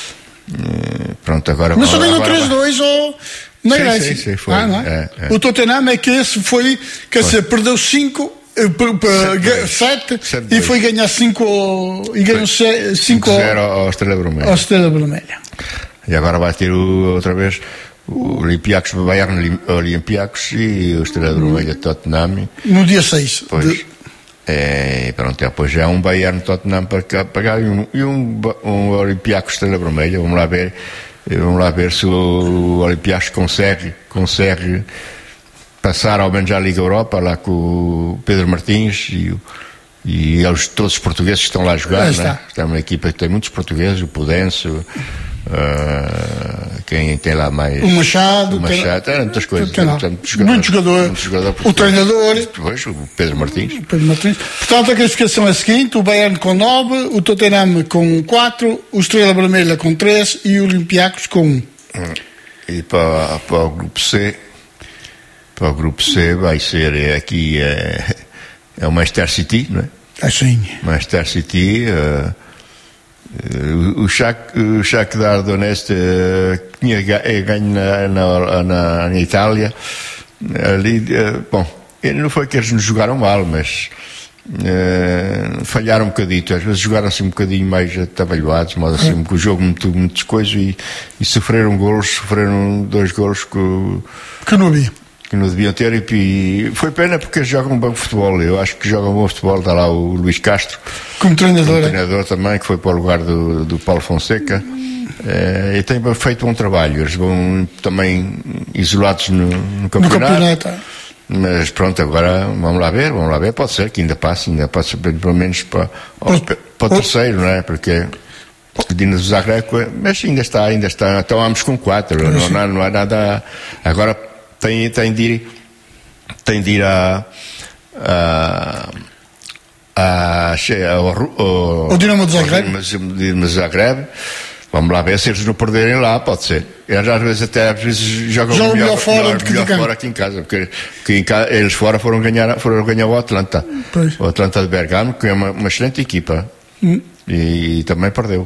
Speaker 2: Uh, pronto, agora...
Speaker 1: Mas só ganhou três dois ou na
Speaker 2: sim,
Speaker 1: Grécia.
Speaker 2: Sim, sim, foi.
Speaker 1: Ah, não é? É, é. O Tottenham é que esse foi, quer dizer, perdeu cinco, sete e foi ganhar cinco e ganhou cinco
Speaker 2: ao Estrela Vermelha.
Speaker 1: Ao Estrela Vermelha.
Speaker 2: E agora vai ter o, outra vez o Olympiacos, o Bayern Olympiacos e o Estrela Vermelha Tottenham.
Speaker 1: No dia seis.
Speaker 2: Pois. De... É, pronto, depois já é um Bayern Tottenham para pagar e um, e um, um Olympiacos Estrela Vermelha. Vamos lá ver, vamos lá ver se o Olympiacos consegue, consegue passar ao menos à Liga Europa, lá com o Pedro Martins e, e eles, todos os portugueses que estão lá a jogar.
Speaker 1: Ah, está.
Speaker 2: Né? Está uma equipa que tem muitos portugueses, o Pudense, Uh, quem tem lá mais
Speaker 1: o Machado,
Speaker 2: o Machado tem, tem muitas coisas,
Speaker 1: tem, tem, tem,
Speaker 2: muito jogador,
Speaker 1: muito jogador,
Speaker 2: muito jogador
Speaker 1: o treinador,
Speaker 2: depois o Pedro Martins.
Speaker 1: o Pedro Martins. Portanto, a classificação é a seguinte: o Bayern com nove, o Tottenham com quatro, o Estrela Vermelha com três e o Olympiacos com um.
Speaker 2: E para, para o grupo C, para o grupo C vai ser aqui é, é o Manchester City, não é?
Speaker 1: Assim.
Speaker 2: Manchester City, uh, O, o Shakhtar o Shakhtar Donetsk uh, tinha ganho na, na, na, na Itália. Ali, uh, bom, não foi que eles nos jogaram mal, mas uh, falharam um bocadito. Às vezes jogaram assim um bocadinho mais atabalhoados, mas assim, com o jogo muito, muito coisa e, e sofreram golos, sofreram dois golos que,
Speaker 1: que não havia.
Speaker 2: Que não deviam ter, e, e foi pena porque eles jogam um bom futebol. Eu acho que jogam bom futebol. Está lá o Luís Castro
Speaker 1: como treinador,
Speaker 2: como treinador também, que foi para o lugar do, do Paulo Fonseca, é, e tem feito um trabalho. Eles vão também isolados no, no campeonato,
Speaker 1: no campeonato.
Speaker 2: Mas pronto, agora vamos lá ver, vamos lá ver, pode ser que ainda passe, ainda passe pelo menos para, para, para o terceiro, não é? Porque o Dinamo Zagreb, mas ainda está, ainda está, então vamos com quatro, não, não, não há nada. Agora tem, tem de ir, tem de ir a, a, a, a ao,
Speaker 1: o Dinamo Zagreb.
Speaker 2: Dinamo Zagreb. Vamos lá ver se eles não perderem lá, pode ser. Eles às vezes até às vezes jogam
Speaker 1: melhor, melhor fora,
Speaker 2: melhor, melhor fora aqui em casa, porque, porque em casa, eles fora foram ganhar, foram ganhar o Atlanta. Pois. O Atlanta de Bergamo, que é uma, uma excelente equipa, hum. e, e também perdeu.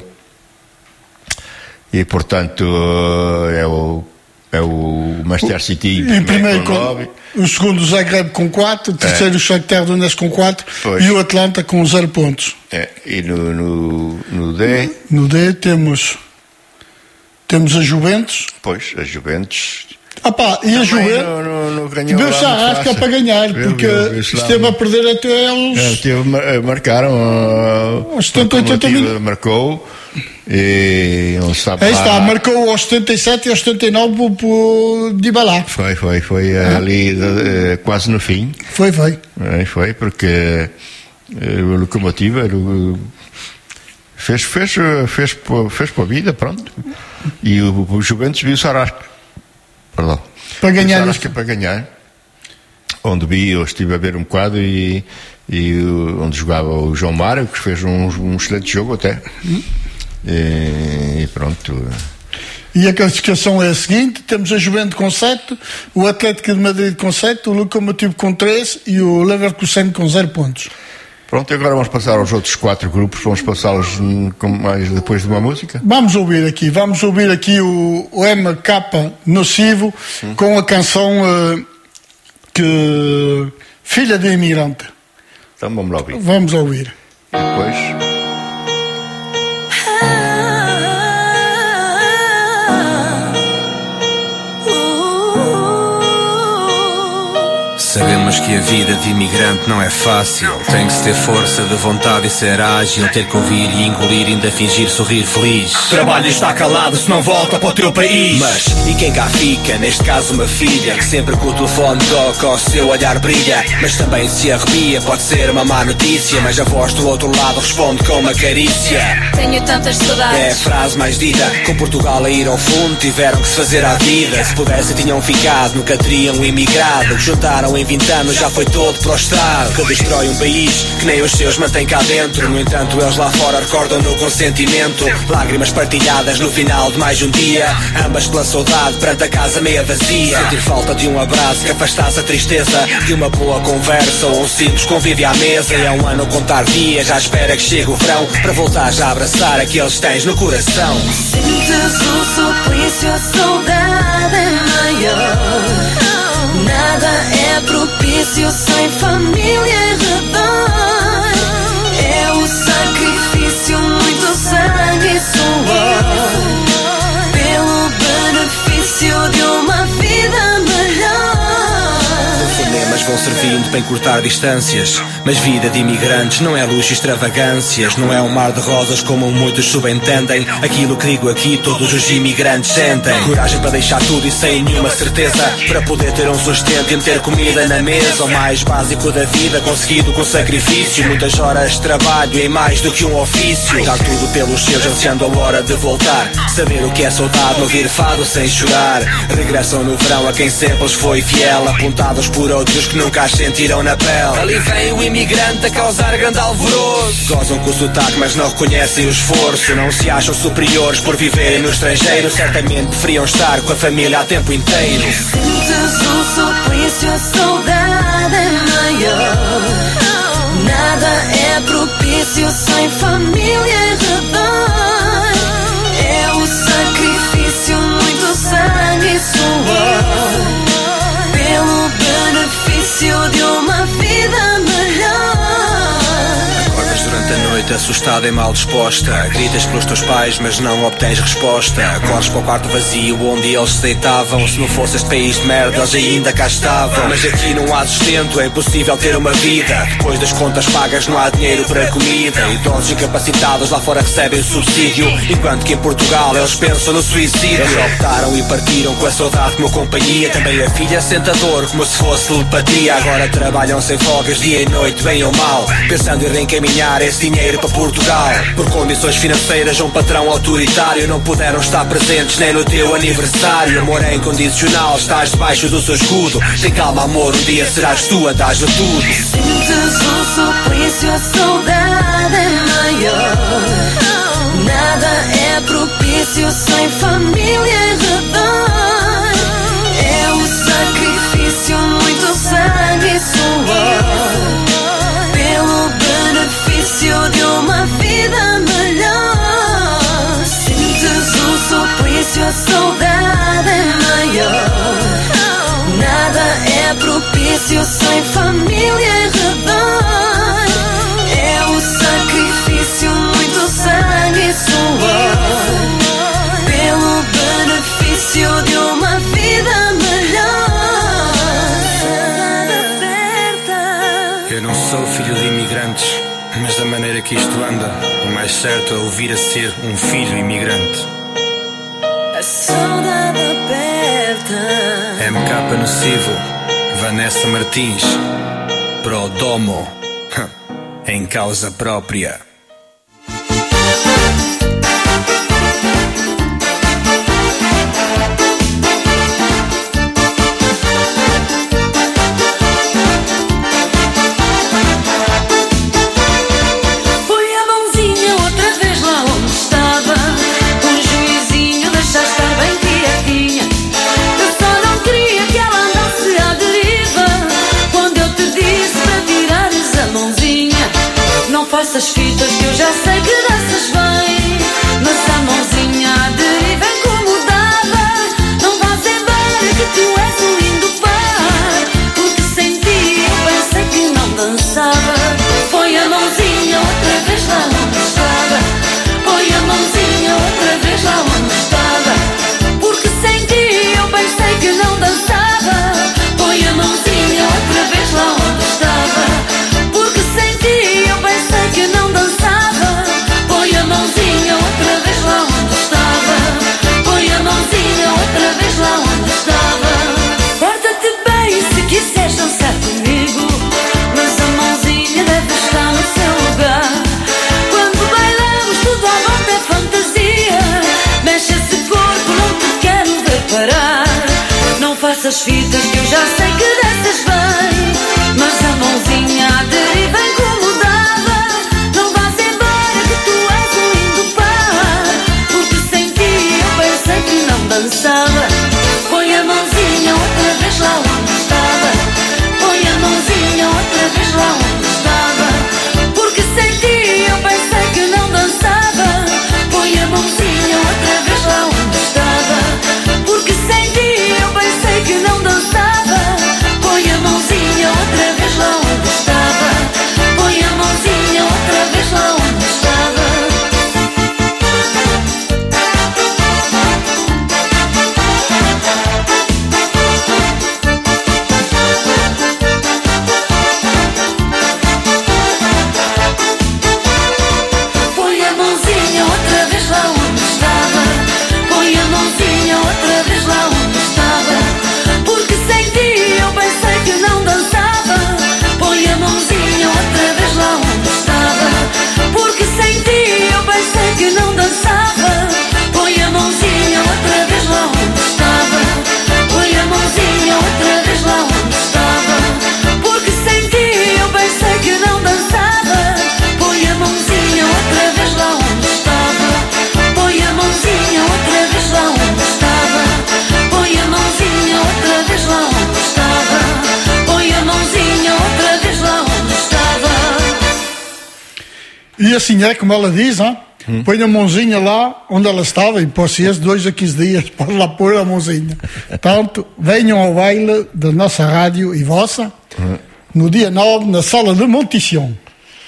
Speaker 2: E portanto é o, é o Manchester City
Speaker 1: o, em primeiro com nove. O segundo o Zagreb com quatro, o terceiro é. o Shakhtar Donetsk com quatro e o Atlanta com zero pontos.
Speaker 2: É. E no, no, no D?
Speaker 1: No D temos, temos a Juventus.
Speaker 2: Pois, a Juventus.
Speaker 1: Ah pá, e a Juventus? Deu-se a rasca para ganhar, porque esteve a perder até eles.
Speaker 2: É, teve, marcaram.
Speaker 1: Aos setenta, oitenta minutos.
Speaker 2: Marcou. E não sabe
Speaker 1: aí está, marcou aos setenta e sete e aos setenta e nove por, por Dybala.
Speaker 2: Foi, foi, foi ah. ali uh, quase no fim.
Speaker 1: Foi, foi.
Speaker 2: É, foi, porque uh, o Locomotiva uh, fez, fez, fez, fez, fez para a vida, pronto. E o, o Juventus viu o Sarasca. Perdão.
Speaker 1: Para ganhar.
Speaker 2: O Sarasca para ganhar. Onde vi, eu estive a ver um bocado e, e onde jogava o João Mário, que fez um, um excelente jogo até. Hum. E pronto.
Speaker 1: E a classificação é a seguinte: temos a Juventus com sete, o Atlético de Madrid com sete, o Lokomotiv com três e o Leverkusen com zero pontos.
Speaker 2: Pronto, e agora vamos passar aos outros quatro grupos. Vamos passá-los com mais depois de uma música.
Speaker 1: Vamos ouvir aqui, vamos ouvir aqui o, o M K Nocivo hum. com a canção uh, que Filha de Imigrante.
Speaker 2: Então vamos lá ouvir.
Speaker 1: Vamos ouvir.
Speaker 2: Depois.
Speaker 5: Sabemos que a vida de imigrante não é fácil. Tem que se ter força de vontade e ser ágil. Ter que ouvir e engolir, ainda fingir sorrir feliz.
Speaker 6: Trabalho e está calado se não volta para o teu país.
Speaker 5: Mas, e quem cá fica? Neste caso uma filha, que sempre que o telefone toca o seu olhar brilha. Mas também se arrepia, pode ser uma má notícia. Mas a voz do outro lado responde com uma carícia.
Speaker 4: Tenho tantas saudades.
Speaker 5: É a frase mais dita. Com Portugal a ir ao fundo, tiveram que se fazer à vida. Se pudessem tinham ficado, nunca teriam imigrado. Juntaram em vinte anos já foi todo prostrado. Que destrói um país que nem os seus mantém cá dentro. No entanto eles lá fora recordam no consentimento. Lágrimas partilhadas no final de mais um dia. Ambas pela saudade perante a casa meia vazia. Sentir falta de um abraço que afastasse a tristeza. De uma boa conversa ou um simples convívio à mesa. E é um ano a contar dias à espera que chegue o verão. Para voltar já a abraçar aqueles que tens no coração.
Speaker 3: Sentes o suplício, a saudade é maior. Nada é propício sem família em redor. É o sacrifício, muito sangue e suor, pelo benefício de uma vida melhor.
Speaker 5: Telefonemas vão servindo para encurtar distâncias. Mas vida de imigrantes não é luxo e extravagâncias. Não é um mar de rosas como muitos subentendem. Aquilo que digo aqui todos os imigrantes sentem. Coragem para deixar tudo e sem nenhuma certeza, para poder ter um sustento e meter comida na mesa. O mais básico da vida conseguido com sacrifício. Muitas horas de trabalho em mais do que um ofício. Dar tudo pelos seus ansiando a hora de voltar. Saber o que é saudade, ouvir fado sem chorar. Regressam no verão a quem sempre lhes foi fiel. Apontados por outros que nunca as sentiram na pele. Ali vem o imigrante a causar grande alvoroço. Gozam com o sotaque mas não reconhecem o esforço. Não se acham superiores por viverem no estrangeiro. Certamente preferiam estar com a família a tempo inteiro.
Speaker 3: Sentes o suplício, a saudade é maior. Nada é propício sem família em redor.
Speaker 5: Muito assustada e mal disposta, gritas pelos teus pais mas não obtens resposta. Corres para o quarto vazio onde eles se deitavam. Se não fosse este país de merda eles ainda cá estavam. Mas aqui não há sustento, é impossível ter uma vida. Depois das contas pagas não há dinheiro para comida. Idosos incapacitados lá fora recebem o subsídio, enquanto que em Portugal eles pensam no suicídio. Eles optaram e partiram com a saudade como companhia. Também a filha senta dor como se fosse telepatia. Agora trabalham sem folgas dia e noite, bem ou mal, pensando em reencaminhar esse dinheiro para Portugal. Por condições financeiras um patrão autoritário não puderam estar presentes nem no teu aniversário. Amor é incondicional, estás debaixo do seu escudo. Tem calma amor, um dia serás tu a dar-lhe tudo.
Speaker 3: Sentes o suplício, a saudade é maior. Nada é propício sem família em redor. É o sacrifício, muito sangue e suor, pelo benefício de uma vida melhor. Sentes o suplício, a saudade é maior. Nada é propício sem família em redor. É o sacrifício, muito sangue e suor, pelo benefício de uma vida melhor.
Speaker 5: Eu não sou filho de imigrantes, mas da maneira que isto anda, o mais certo é ouvir a ser um filho imigrante.
Speaker 3: A saudade aperta.
Speaker 5: M K Nocivo, Vanessa Martins, Pro Domo, em causa própria.
Speaker 4: Essas fitas que eu já sei que danças bem, mas a mãozinha à deriva incomodava. Não vás embora que tu és um lindo par, porque sem ti eu pensei que não dançava. Põe a mãozinha outra vez lá onde estava. Põe a mãozinha outra vez lá onde estava, porque sem ti eu pensei que não dançava. Põe a mãozinha outra vez lá onde estava, porque sem ti eu pensei que não dançava. Põe a mãozinha outra vez lá onde estava. Põe a mãozinha outra vez lá onde estava. Porta-te bem se quiseres dançar comigo, mas a mãozinha deve estar no seu lugar. Quando bailamos tudo à volta é fantasia. Mexe esse corpo, não te quero ver parar. Não faças fitas que eu já sei que danças bem, mas a mãozinha à deriva incomodava. Não vás embora que tu és um lindo par, porque sem ti eu pensei que não dançava. Põe a mãozinha outra vez lá onde estava. Põe a mãozinha outra vez lá onde estava, porque sem ti eu pensei que não dançava. Põe a mãozinha outra vez lá onde estava, porque sem ti eu pensei que não dançava. Põe a mãozinha outra vez lá onde estava. Põe a mãozinha outra vez lá onde estava. Põe a mãozinha outra vez lá onde estava. Põe a mãozinha outra vez lá onde estava, porque sem ti eu pensei que não dançava. Põe a mãozinha outra vez lá onde estava, porque sem ti eu pensei que não dançava. Põe a mãozinha outra vez lá onde estava. Põe a mãozinha outra vez lá onde estava, porque sem ti eu pensei que não dançava. Põe a mãozinha outra vez lá onde estava. Põe a mãozinha outra vez lá onde estava. Põe a mãozinha outra vez lá onde estava. Põe a mãozinha outra vez lá onde estava.
Speaker 1: E assim é como ela diz, hein? Hum. Põe a mãozinha lá onde ela estava, e vocês dois a quinze dias para lá pôr a mãozinha. Portanto, venham ao baile da nossa rádio e vossa, hum. no dia nove, na sala de Montição.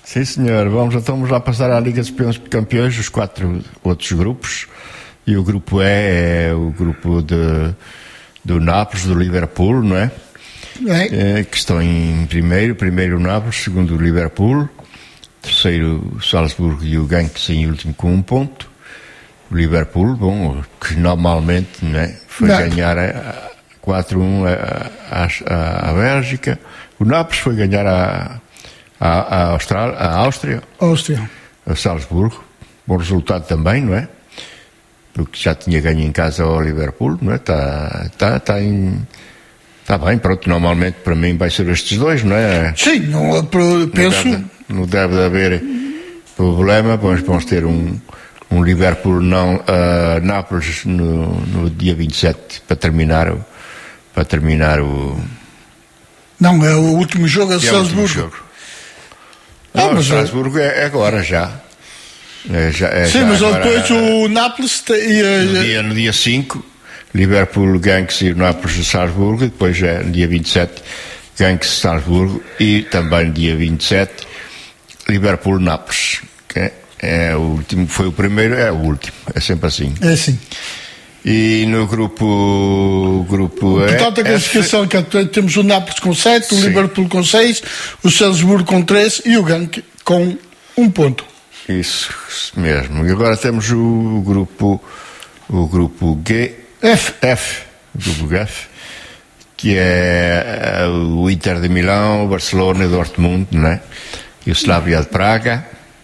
Speaker 2: Sim, senhor. Vamos, então, vamos lá passar à Liga dos Campeões, os quatro outros grupos. E o grupo E é o grupo de, do Nápoles, do Liverpool, não é? É. É, que estão em primeiro. Primeiro o Nápoles, segundo o Liverpool. Terceiro o Salzburgo e o Genk em último com um ponto. O Liverpool, bom, que normalmente, não é, foi não. ganhar a quatro a um a, a, a Bélgica. O Nápoles foi ganhar a, a, a, Austrália, a Áustria.
Speaker 1: Áustria.
Speaker 2: A Salzburgo. Bom resultado também, não é? Porque já tinha ganho em casa ao Liverpool, não é? Está tá, tá em... Está bem, pronto, normalmente para mim vai ser estes dois, não é?
Speaker 1: Sim, não, penso...
Speaker 2: Não deve, não deve haver problema, vamos, vamos ter um, um Liverpool não, uh, Nápoles no, no dia vinte e sete para terminar o... Para terminar o...
Speaker 1: Não, é o último jogo, é o Salzburgo.
Speaker 2: Ah, não, mas o Salzburgo é agora já. É, já é
Speaker 1: sim,
Speaker 2: já
Speaker 1: mas
Speaker 2: agora,
Speaker 1: depois o Nápoles... Te, e,
Speaker 2: no, dia, no dia cinco... Liverpool, Genk e Nápoles de Salzburgo, depois é no dia vinte e sete Genk Salzburgo e também no dia vinte e sete Liverpool Nápoles, que é, é o último, foi o primeiro, é o último, é sempre assim.
Speaker 1: É assim.
Speaker 2: E no grupo grupo
Speaker 1: portanto, a classificação que é, temos o Nápoles com sete, o Liverpool com seis, o Salzburgo com três e o Genk com um ponto.
Speaker 2: Isso mesmo. E agora temos o grupo o grupo G
Speaker 1: F.
Speaker 2: F, o grupo F, que é o Inter de Milão, o Barcelona e o Dortmund, não é? E o Slavia de Praga,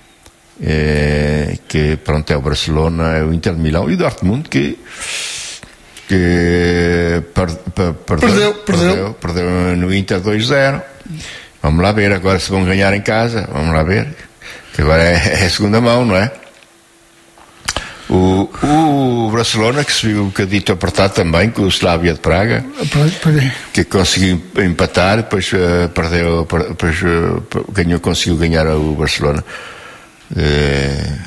Speaker 2: é, que pronto, é o Barcelona, é o Inter de Milão, e o Dortmund que, que per, per, perdeu,
Speaker 1: perdeu,
Speaker 2: perdeu, perdeu no Inter dois a zero. Vamos lá ver agora se vão ganhar em casa, vamos lá ver, que agora é, é a segunda mão, não é? O, o Barcelona, que se viu um bocadito apertado também com o Slavia de Praga, que conseguiu empatar, depois uh, perdeu, depois uh, ganhou, conseguiu ganhar o Barcelona uh,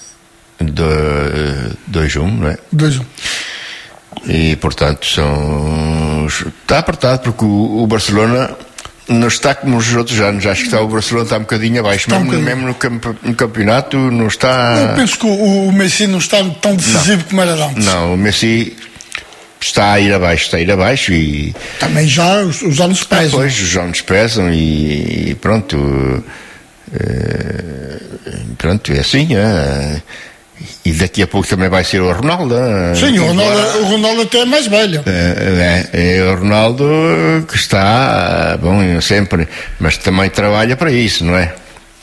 Speaker 2: dois a um, não é?
Speaker 1: dois a um.
Speaker 2: E portanto são, está apertado porque o, o Barcelona não está como os outros anos, acho que está, o Barcelona está um bocadinho abaixo, mesmo, um bocadinho. mesmo no, camp, no campeonato não está...
Speaker 1: Eu penso que o, o Messi não está tão decisivo não. como era antes.
Speaker 2: Não, o Messi está a ir abaixo, está a ir abaixo e...
Speaker 1: Também já os, os anos pesam.
Speaker 2: Ah, pois, os anos pesam e, e pronto, é, pronto, é assim, é, e daqui a pouco também vai ser o Ronaldo.
Speaker 1: Sim, o Ronaldo, o Ronaldo até é mais velho.
Speaker 2: É, é, é o Ronaldo que está, bom, sempre, mas também trabalha para isso, não é?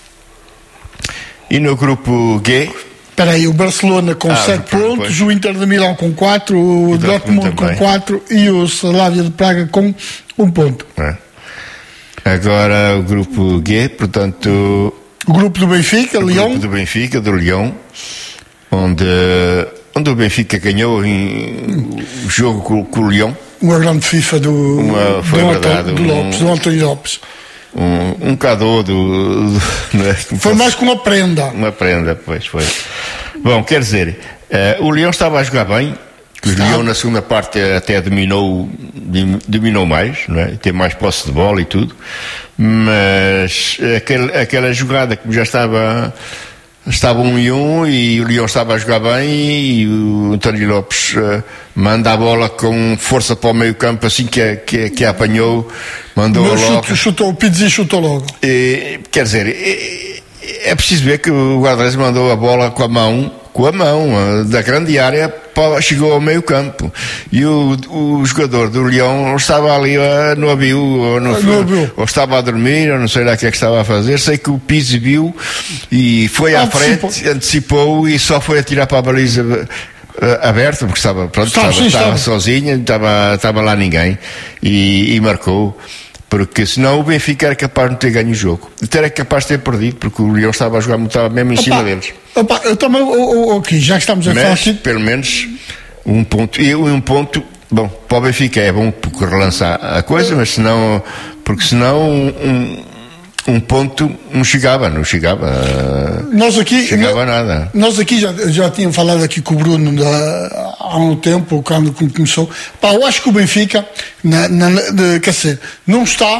Speaker 2: E no grupo G...
Speaker 1: Espera aí, o Barcelona com ah, sete pontos, depois. O Inter de Milão com quatro, o Dortmund com quatro e o Slavia de Praga com um ponto.
Speaker 2: É. Agora o grupo G, portanto...
Speaker 1: O grupo do Benfica,
Speaker 2: o
Speaker 1: Lyon.
Speaker 2: O grupo do Benfica, do Lyon. Onde, onde o Benfica ganhou em, o jogo com, com o Lyon.
Speaker 1: Uma grande FIFA do,
Speaker 2: Uma, foi
Speaker 1: do,
Speaker 2: verdade,
Speaker 1: do, Lopes, um, do António Lopes.
Speaker 2: Um, um cadô do... do não é?
Speaker 1: Foi mais que uma prenda.
Speaker 2: Uma prenda, pois foi. Bom, quer dizer, uh, o Lyon estava a jogar bem, que o Lyon na segunda parte até dominou, dominou mais, não é? Tem mais posse de bola e tudo, mas aquele, aquela jogada que já estava... Estava um e um e o Lyon estava a jogar bem e o António Lopes uh, manda a bola com força para o meio campo assim que, que, que a apanhou, mandou logo.
Speaker 1: Chutou, chutou, o Pizzi chutou logo.
Speaker 2: E, quer dizer, é, é preciso ver que o guarda-redes mandou a bola com a mão, com a mão, uh, da grande área, para, chegou ao meio campo. E o, o jogador do Lyon estava ali, uh, não a viu, ou, não,
Speaker 1: não viu,
Speaker 2: ou estava a dormir, ou não sei lá o que é que estava a fazer. Sei que o Pizzi viu e foi à
Speaker 1: antecipou.
Speaker 2: frente, antecipou e só foi atirar para a baliza uh, aberta, porque estava, pronto,
Speaker 1: estava,
Speaker 2: estava,
Speaker 1: sim,
Speaker 2: estava,
Speaker 1: estava
Speaker 2: sozinho, estava, estava lá ninguém e, e marcou. Porque senão o Benfica era capaz de não ter ganho o jogo. Até era capaz de ter perdido, porque o Lyon estava a jogar, estava mesmo em opa, cima deles.
Speaker 1: Opa, eu também, ok, já que estamos a
Speaker 2: mas,
Speaker 1: falar aqui...
Speaker 2: pelo menos, um ponto. E um ponto, bom, para o Benfica é bom porque relança a coisa, mas senão, porque senão um, um ponto não chegava, não chegava.
Speaker 1: Nós aqui,
Speaker 2: chegava a nada.
Speaker 1: Nós aqui já, já tínhamos falado aqui com o Bruno da, há um tempo, quando começou. Pá, eu acho que o Benfica, na, na, de, quer dizer, não está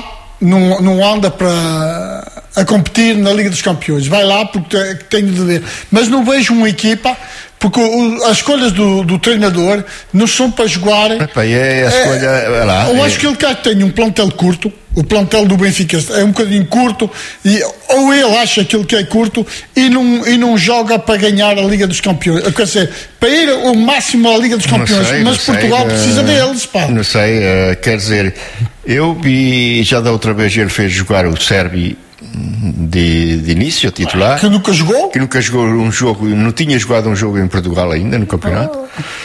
Speaker 1: não, não anda para a competir na Liga dos Campeões, vai lá porque tem de dever, mas não vejo uma equipa, porque o, as escolhas do, do treinador não são para jogar.
Speaker 2: Epa, é a escolha, é, lá,
Speaker 1: eu
Speaker 2: é.
Speaker 1: acho que ele quer que tenha um plantel curto, o plantel do Benfica é um bocadinho curto, e, ou ele acha que ele quer curto e não, e não joga para ganhar a Liga dos Campeões, quer dizer, para ir ao máximo à Liga dos Campeões,
Speaker 2: sei,
Speaker 1: mas Portugal
Speaker 2: sei,
Speaker 1: precisa
Speaker 2: uh,
Speaker 1: deles, pá.
Speaker 2: Não sei, uh, quer dizer, eu vi, já da outra vez ele fez jogar o Sérvio de, de início, titular,
Speaker 1: que nunca jogou
Speaker 2: que nunca jogou um jogo, não tinha jogado um jogo em Portugal ainda no campeonato,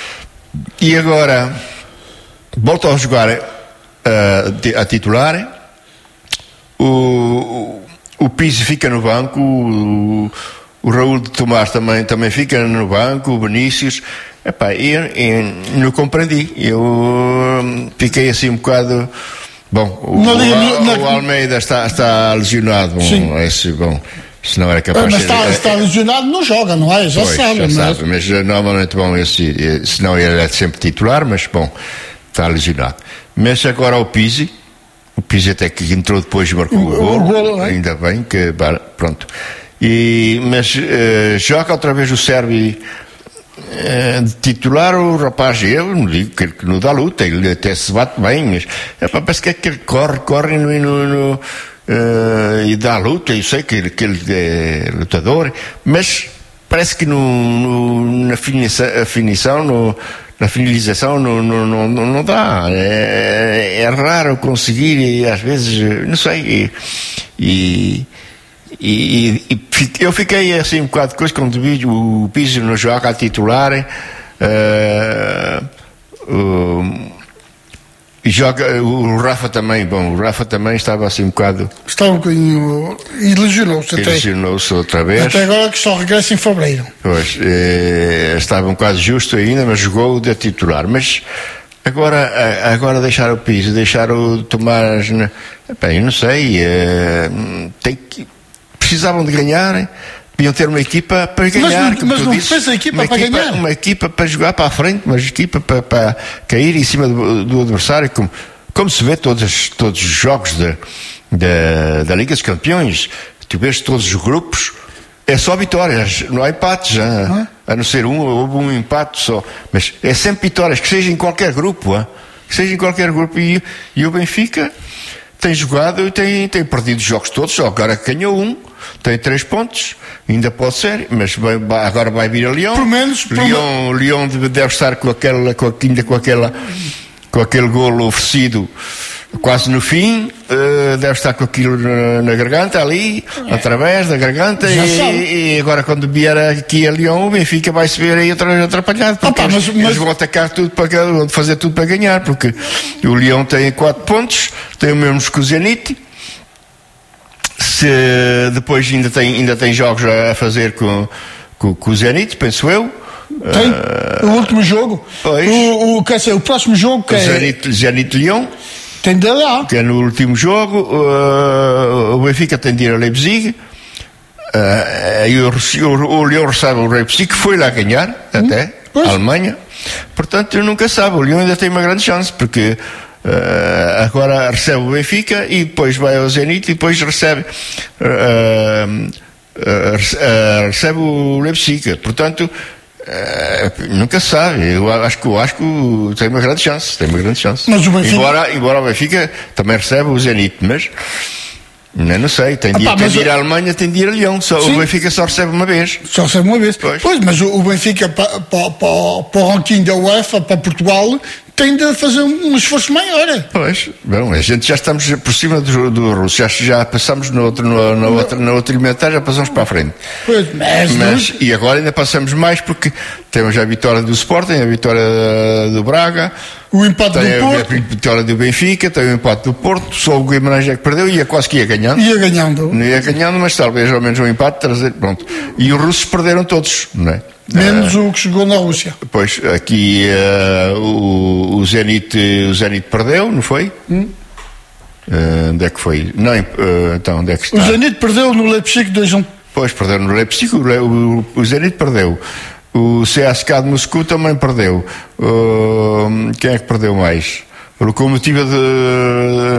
Speaker 2: e agora volta a jogar uh, a titular. O, o, o Pizzi fica no banco, o, o Raul de Tomás também, também fica no banco, o Vinícius. Epá, eu, eu não compreendi, eu fiquei assim um bocado. Bom, o,
Speaker 1: na,
Speaker 2: o,
Speaker 1: na,
Speaker 2: o Almeida está, está lesionado, bom, esse, bom, se não era capaz
Speaker 1: mas
Speaker 2: de
Speaker 1: está,
Speaker 2: ser,
Speaker 1: está lesionado, não joga, não é? Já
Speaker 2: pois,
Speaker 1: sabe,
Speaker 2: já
Speaker 1: mas...
Speaker 2: sabe, mas normalmente, bom, esse, se não ele é sempre titular, mas bom, está lesionado. Mas agora o Pizzi, o Pizzi até que entrou depois e marcou o, o gol, o gol é? Ainda bem que, pronto. E, mas uh, joga outra vez o Sérvio uh, de titular, o rapaz, eu não digo que ele não dá luta, ele até se bate bem, mas é, parece que, é que ele corre, corre no, no, no, uh, e dá luta, eu sei que ele, que ele é lutador, mas parece que no, no, na finição, finição no, na finalização não, não, não, não dá, é, é raro conseguir e às vezes, não sei, e, e, e, e eu fiquei assim um bocado de coisa quando vi o Pizzi no jogo a titular, uh, uh, e joga, o Rafa também, bom, o Rafa também estava assim um bocado...
Speaker 1: Estava um bocadinho... e lesionou-se até.
Speaker 2: Lesionou-se outra vez.
Speaker 1: Até agora que só regressa em fevereiro.
Speaker 2: Pois, eh, estava um bocado justo ainda, mas jogou de titular. Mas agora, agora deixar o Pizzi, deixar o Tomás... Bem, eu não sei, eh, tem que, precisavam de ganhar... Podiam ter uma equipa para ganhar.
Speaker 1: Mas, mas não dizes, fez a equipa para
Speaker 2: equipa,
Speaker 1: ganhar.
Speaker 2: Uma equipa para jogar para a frente, uma equipa para, para cair em cima do, do adversário, como, como se vê todos, todos os jogos da, da, da Liga dos Campeões. Tu vês todos os grupos, é só vitórias, não há empates, a, a não ser um, houve um empate só. Mas é sempre vitórias, que seja em qualquer grupo, hein? Que seja em qualquer grupo. E, e o Benfica tem jogado e tem, tem perdido os jogos todos, só agora ganhou um, tem três pontos, ainda pode ser, mas vai, vai, agora vai vir a Lyon.
Speaker 1: Por menos, por
Speaker 2: Lyon, Lyon deve estar com aquela, com, ainda com aquela, com aquele golo oferecido quase no fim, uh, deve estar com aquilo na, na garganta ali, é. através da garganta, e, e agora quando vier aqui a Lyon, o Benfica vai se ver aí atrapalhado, porque ah, pá, eles, mas, mas... eles vão atacar tudo para, vão fazer tudo para ganhar, porque o Lyon tem quatro pontos, tem o mesmo que o Zenit. Se depois ainda tem, ainda tem jogos a fazer com, com, com o Zenit, penso eu.
Speaker 1: Tem,
Speaker 2: uh,
Speaker 1: o último jogo.
Speaker 2: Pois.
Speaker 1: O, o, quer dizer, o próximo jogo que
Speaker 2: o
Speaker 1: é...
Speaker 2: Zenit, Zenit Lyon.
Speaker 1: Tem de lá.
Speaker 2: Que é no último jogo. Uh, o Benfica tem de ir a Leipzig. Uh, e o, o, o Lyon recebe o Leipzig, que foi lá ganhar, hum, até, pois. A Alemanha. Portanto, eu nunca sabe. O Lyon ainda tem uma grande chance, porque... Uh, agora recebe o Benfica e depois vai ao Zenit e depois recebe uh, uh, uh, recebe o Leipzig. Portanto, uh, nunca se sabe. Eu acho que, eu acho que tem uma grande chance, tem uma grande chance.
Speaker 1: Mas o Benfica...
Speaker 2: embora, embora o Benfica também recebe o Zenit, mas não, não sei, tem de, ah, pá, tem de ir eu... à Alemanha, tem de ir a Lyon. Só, o Benfica só recebe uma vez.
Speaker 1: Só recebe uma vez.
Speaker 2: Pois,
Speaker 1: pois mas o, o Benfica para, para, para, para o ranking da UEFA, para Portugal, tem de fazer um esforço maior.
Speaker 2: Pois, bom, a gente já estamos por cima do, do Russo, já, já passamos no outro, no, na outra, na outra alimentar, já passamos para a frente.
Speaker 1: Pois, mas,
Speaker 2: mas e agora ainda passamos mais porque temos a vitória do Sporting, a vitória do Braga,
Speaker 1: o empate
Speaker 2: tem
Speaker 1: do Porto,
Speaker 2: a vitória do Benfica, tem o empate do Porto, só o Guimarães é que perdeu e ia quase que ia ganhando.
Speaker 1: Ia ganhando.
Speaker 2: Não ia ganhando, mas talvez ao menos um empate trazer, pronto. E os russos perderam todos, não é?
Speaker 1: Menos uh, o que chegou na Rússia.
Speaker 2: Pois, aqui uh, o, o, Zenit, o Zenit perdeu, não foi? Hum? Uh, onde é que foi? Não, uh, então, onde é que está?
Speaker 1: O Zenit perdeu no Leipzig dois a um.
Speaker 2: Pois, perdeu no Leipzig, o, o, o Zenit perdeu. O C S K de Moscou também perdeu. Uh, quem é que perdeu mais? A Locomotiva de,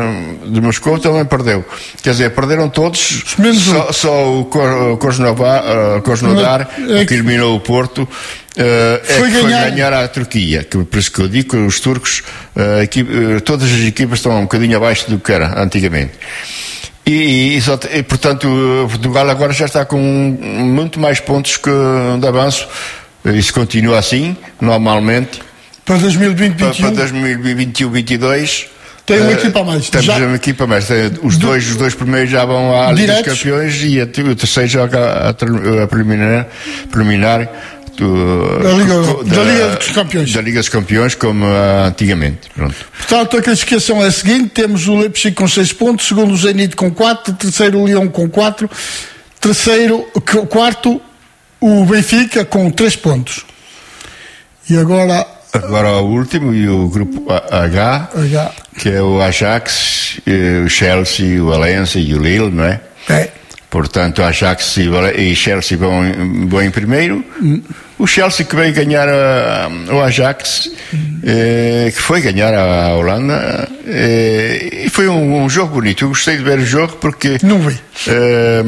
Speaker 2: de Moscou também perdeu. Quer dizer, perderam todos, só, só o Krasnodar, é que eliminou o Porto, uh, é foi, que ganhar... foi ganhar à Turquia. Que, por isso que eu digo que os turcos, uh, equipe, uh, todas as equipas estão um bocadinho abaixo do que era antigamente. E, e, e portanto, Portugal agora já está com muito mais pontos que de avanço. Isso continua assim, normalmente.
Speaker 1: Para dois mil e vinte,
Speaker 2: para, para dois mil e vinte e um, vinte e dois.
Speaker 1: Tem uma uh, equipa a mais.
Speaker 2: Temos já... uma equipa a mais. Os dois, os dois primeiros já vão à Liga dos Campeões e a, o terceiro joga a, a, a preliminar. preliminar do,
Speaker 1: da, Liga, da, da Liga dos Campeões.
Speaker 2: Da Liga dos Campeões, como uh, antigamente. Pronto.
Speaker 1: Portanto, a classificação é a seguinte: temos o Leipzig com seis pontos, segundo o Zenit com quatro, terceiro o Lyon com quatro, terceiro, quarto o Benfica com três pontos. E agora.
Speaker 2: Agora o último e o grupo H, H, que é o Ajax, o Chelsea, o Valência e o Lille, não é?
Speaker 1: É.
Speaker 2: Portanto, o Ajax e Chelsea vão, vão em primeiro. Hum. O Chelsea que veio ganhar a, o Ajax, hum. eh, que foi ganhar a Holanda, eh, e foi um, um jogo bonito. Eu gostei de ver o jogo porque
Speaker 1: não vi.
Speaker 2: Eh,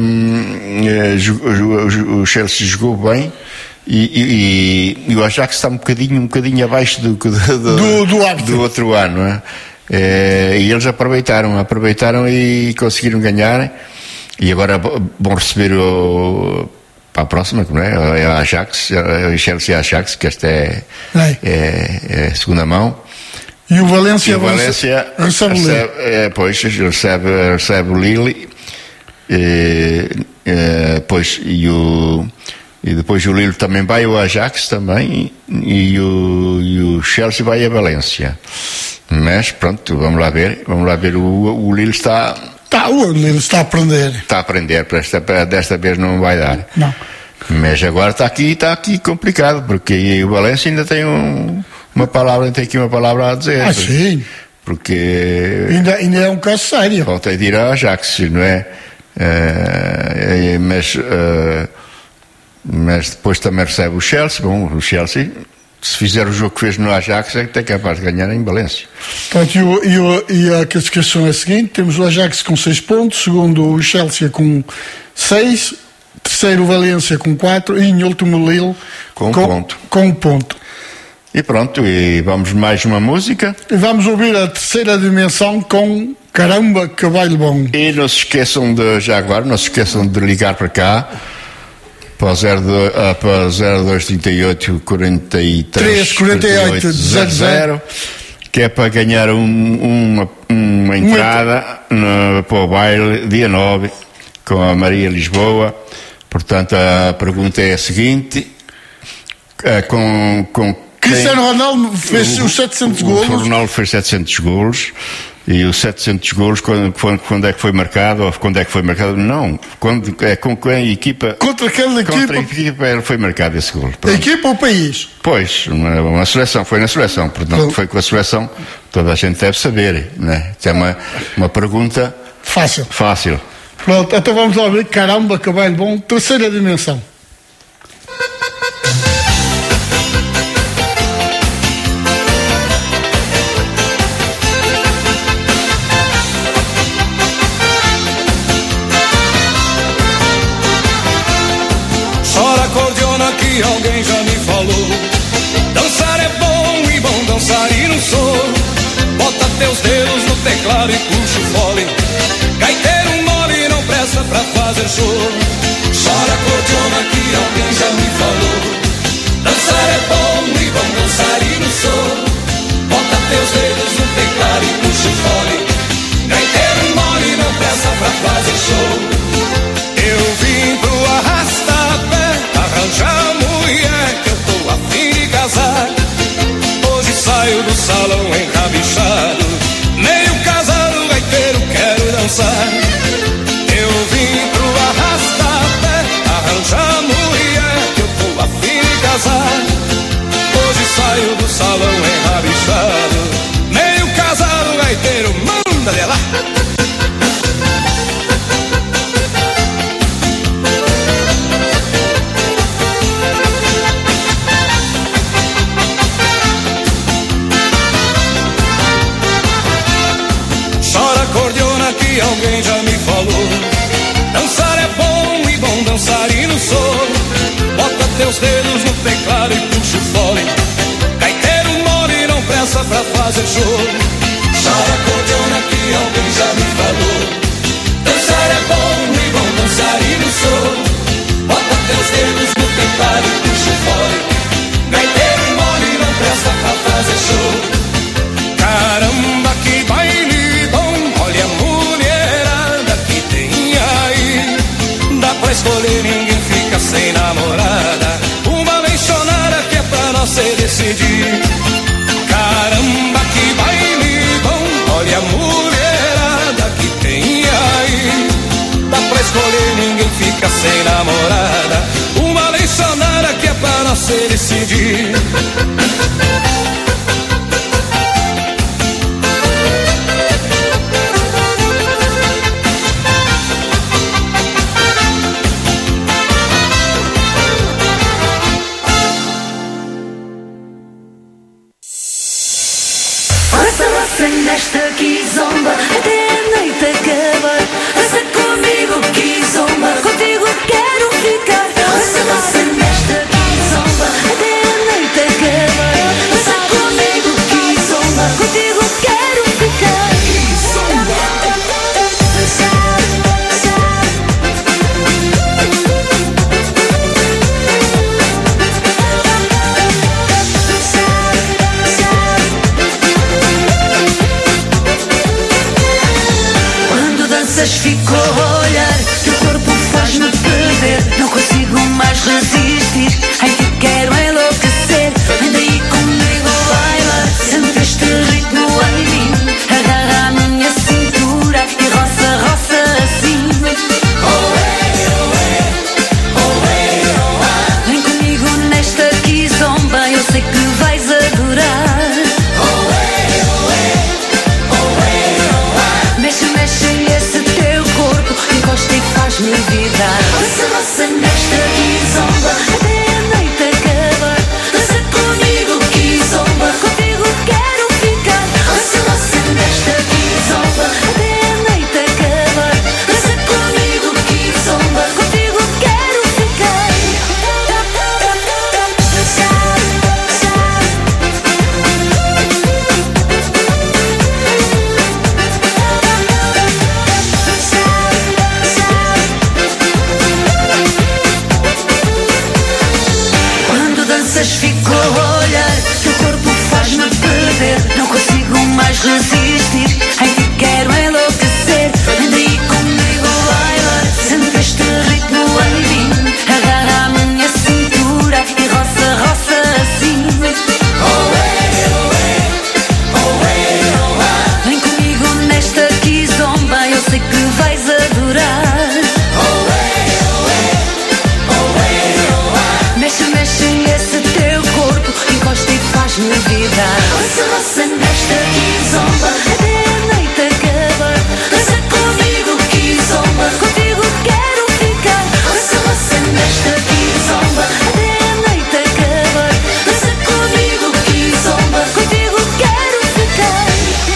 Speaker 2: eh, o Chelsea jogou bem. E, e, e o Ajax está um bocadinho, um bocadinho abaixo do, do, do, do, do outro ano, não é? É, e eles aproveitaram, aproveitaram e conseguiram ganhar. E agora vão receber o, para a próxima, não é? É a Ajax, é o Chelsea Ajax, que esta é, é. É, é a segunda mão.
Speaker 1: E o Valência,
Speaker 2: e o Valência recebe, recebe, é, pois, recebe, recebe o Lille, e, é, pois, e o. E depois o Lille também vai ao Ajax também e o, e o Chelsea vai a Valência. Mas pronto, vamos lá ver. Vamos lá ver. O, o Lille está.
Speaker 1: Tá, o Lille está a aprender.
Speaker 2: Está a aprender, para esta, para desta vez não vai dar.
Speaker 1: Não.
Speaker 2: Mas agora está aqui, está aqui complicado, porque o Valência ainda tem um, uma palavra, tem aqui uma palavra a dizer.
Speaker 1: Ah, sim.
Speaker 2: Porque.
Speaker 1: Ainda, ainda é um caso sério.
Speaker 2: Volta a ir ao Ajax, não é? Uh, mas. Uh, Mas depois também recebe o Chelsea. Bom, o Chelsea, se fizer o jogo que fez no Ajax, é que tem capaz de ganhar em Valência.
Speaker 1: Portanto, e, o, e, o, e a classificação é a seguinte: temos o Ajax com seis pontos, segundo o Chelsea com seis, terceiro o Valência com quatro e em último o Lille
Speaker 2: com um
Speaker 1: com,
Speaker 2: ponto.
Speaker 1: Com um ponto.
Speaker 2: E pronto, e vamos mais uma música.
Speaker 1: E vamos ouvir a terceira dimensão com Caramba, que baile bom.
Speaker 2: E não se esqueçam de, já agora, não se esqueçam de ligar para cá. Para o zero dois trinta e oito quarenta e três quarenta e oito zero zero, que é para ganhar um, uma, uma entrada no, para o baile dia nove com a Maria Lisboa. Portanto, a pergunta é a seguinte: é, com, com
Speaker 1: Cristiano Ronaldo fez o, os setecentos golos.
Speaker 2: O Ronaldo fez setecentos golos. E os setecentos golos, quando, quando, quando é que foi marcado? Ou quando é que foi marcado? Não. Quando, é com a equipa.
Speaker 1: Contra aquela equipa.
Speaker 2: Contra a equipa foi marcado esse golo.
Speaker 1: A equipa ou o país?
Speaker 2: Pois, uma, uma seleção. Foi na seleção. Portanto, Pronto. Foi com a seleção. Toda a gente deve saber, né? É uma, uma pergunta.
Speaker 1: Fácil.
Speaker 2: Fácil.
Speaker 1: Pronto, então vamos lá ver. Caramba, que baile bom. Terceira dimensão.
Speaker 7: Que alguém já me falou. Dançar é bom e bom dançarino sou. Bota teus dedos no teclado e puxa o fole. Gaiteiro mole não presta pra fazer show. Chora cordiona que alguém já me falou. Dançar é bom e bom dançarino sou. Bota teus dedos no teclado e puxa o fole. Gaiteiro mole não presta pra fazer show. Eu vim pro arrasta-pé arranjar mulher que eu tô a fim de casar. Hoje saio do salão enrabichado, meio casado, gaiteiro, quero dançar. Eu vim pro arrasta que alguém já me falou. Dançar é bom e bom dançarino sou. Bota teus dedos no teclado e puxa o fole. Gaiteiro mole não pressa pra fazer show. Characordiona que alguém já me falou. Dançar é bom e bom dançarino sou. Bota teus dedos no teclado e puxa o fole. Gaiteiro mole não presta pra fazer show. Caramba, que baile bom, olha a mulherada que tem aí. Dá pra escolher, ninguém fica sem namorada. Uma mencionada que é pra nós se decidir. Caramba, que baile bom, olha a mulherada que tem aí. Dá pra escolher, ninguém fica sem namorada. Uma mencionada que é pra nós se decidir.
Speaker 3: Nesta kizomba até a noite acabar. Dança comigo kizomba, contigo quero ficar. Dança, dança nesta kizomba até a noite acabar. Dança comigo kizomba, contigo quero ficar. Kizomba. Fico a olhar, teu corpo faz-me perder. Não consigo mais resistir, ai que quero enlouquecer. Anda aí comigo, baila, sente este ritmo em mim. Agarra a minha cintura e roça, roça assim. Oé, oé, oé, oé. Vem comigo nesta kizomba, eu sei que vais adorar. Oé, oé, oé, oé. Mexe, mexe esse encosta e faz-me virar. Dança, dança nesta kizomba até a noite acabar. Dança comigo kizomba, contigo quero ficar. Dança, dança nesta kizomba até a noite acabar. Dança comigo kizomba, contigo quero ficar. Fico a olhar, teu corpo faz-me perder. Não consigo mais resistir, ai que quero enlouquecer. Anda aí comigo, baila, sente este ritmo em mim. Agarra a minha cintura e roça, roça assim. Oé, oé, oé, oé. Vem comigo nesta kizomba, eu sei que vais adorar. Oé, oé, oé, oé. Mexe, mexe esse teu corpo, encosta e faz-me virar. Dança, dança nesta kizomba até a noite acabar. Dança comigo kizomba, contigo quero ficar. Dança, dança nesta kizomba até a noite acabar. Dança comigo kizomba, contigo quero ficar.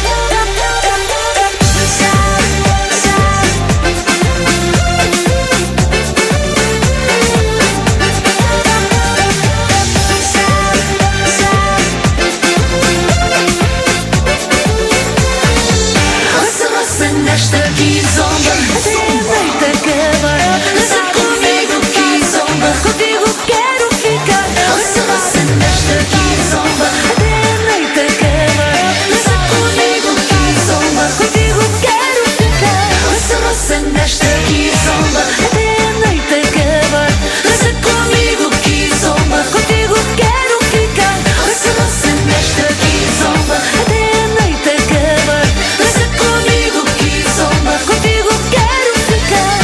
Speaker 3: Nesta kizomba até a noite acabar. Dança comigo kizomba, contigo quero ficar. Dança, dança nesta kizomba até a noite acabar. Dança comigo kizomba, contigo quero ficar. Dança, dança nesta kizomba até a noite acabar. Dança comigo kizomba, contigo quero ficar. Dança, dança nesta kizomba até a noite acabar. Dança comigo kizomba, contigo quero ficar.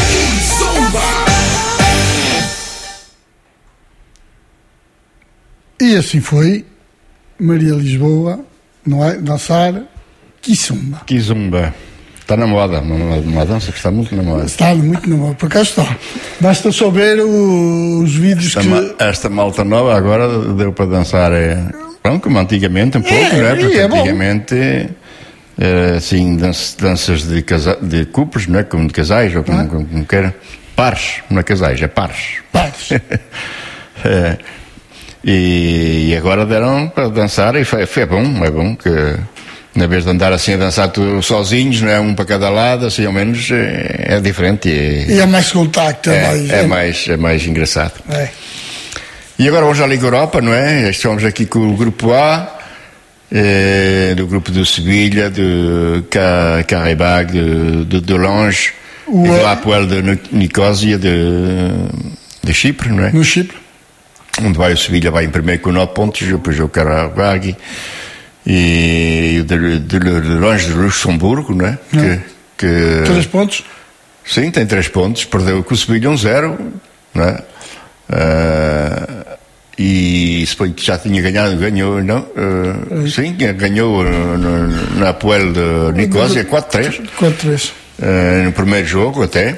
Speaker 1: E assim foi Maria Lisboa, não é? Dançar kizomba.
Speaker 2: Kizomba. Está na moda, uma, uma dança que está muito na moda.
Speaker 1: Está muito na moda, por acaso está. Basta só ver o, os vídeos
Speaker 2: esta,
Speaker 1: que...
Speaker 2: ma, esta malta nova agora deu para dançar, é, pronto, como antigamente um pouco,
Speaker 1: é,
Speaker 2: né? Porque
Speaker 1: é
Speaker 2: antigamente uh, assim, danças, danças de, casa, de cupos, não é? Como de casais, ou como, ah. como, como queira. Pares, não é casais, é pares.
Speaker 1: Pares.
Speaker 2: é, e, e agora deram para dançar e foi, foi bom, é bom que, na vez de andar assim a dançar todos sozinhos, não é? Um para cada lado, assim ao menos é, é diferente. E,
Speaker 1: e é mais contacto,
Speaker 2: é,
Speaker 1: é, mais,
Speaker 2: é, mais, é mais engraçado.
Speaker 1: É.
Speaker 2: E agora vamos à Liga Europa, não é? Estamos aqui com o grupo A, eh, do grupo do Sevilha, do Karabag, do, do Delange, e do Apoel de Nicosia, de, de Chipre, não é?
Speaker 1: No Chipre.
Speaker 2: Onde vai o Sevilha, vai em primeiro com nove pontos, depois o Karabag e o de, de, de Delange de Luxemburgo, não é? Que, que,
Speaker 1: três pontos?
Speaker 2: Sim, tem três pontos, perdeu com o Sevilha um zero, não é? Uh, e suponho que já tinha ganhado, ganhou, não? Uh, sim, ganhou uh, no, na Apoel de Nicosia quatro três.
Speaker 1: quatro três.
Speaker 2: Uh, no primeiro jogo até.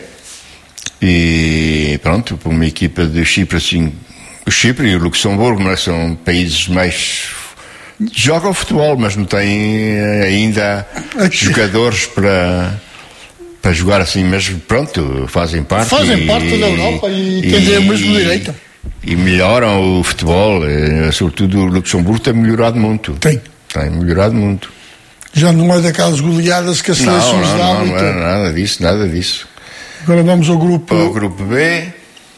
Speaker 2: E pronto, para uma equipa de Chipre, assim, o Chipre e o Luxemburgo, não é? São países mais. Jogam futebol, mas não têm ainda jogadores para. para jogar assim, mas pronto, fazem parte.
Speaker 1: Fazem
Speaker 2: e,
Speaker 1: parte da Europa e, e têm o mesmo direito.
Speaker 2: E melhoram o futebol, e, sobretudo o Luxemburgo tem melhorado muito.
Speaker 1: Tem.
Speaker 2: Tem melhorado muito.
Speaker 1: Já não é daquelas goleadas que as seleções
Speaker 2: não,
Speaker 1: davam.
Speaker 2: Não, não, não é nada disso, nada disso.
Speaker 1: Agora vamos ao grupo...
Speaker 2: Ao grupo B,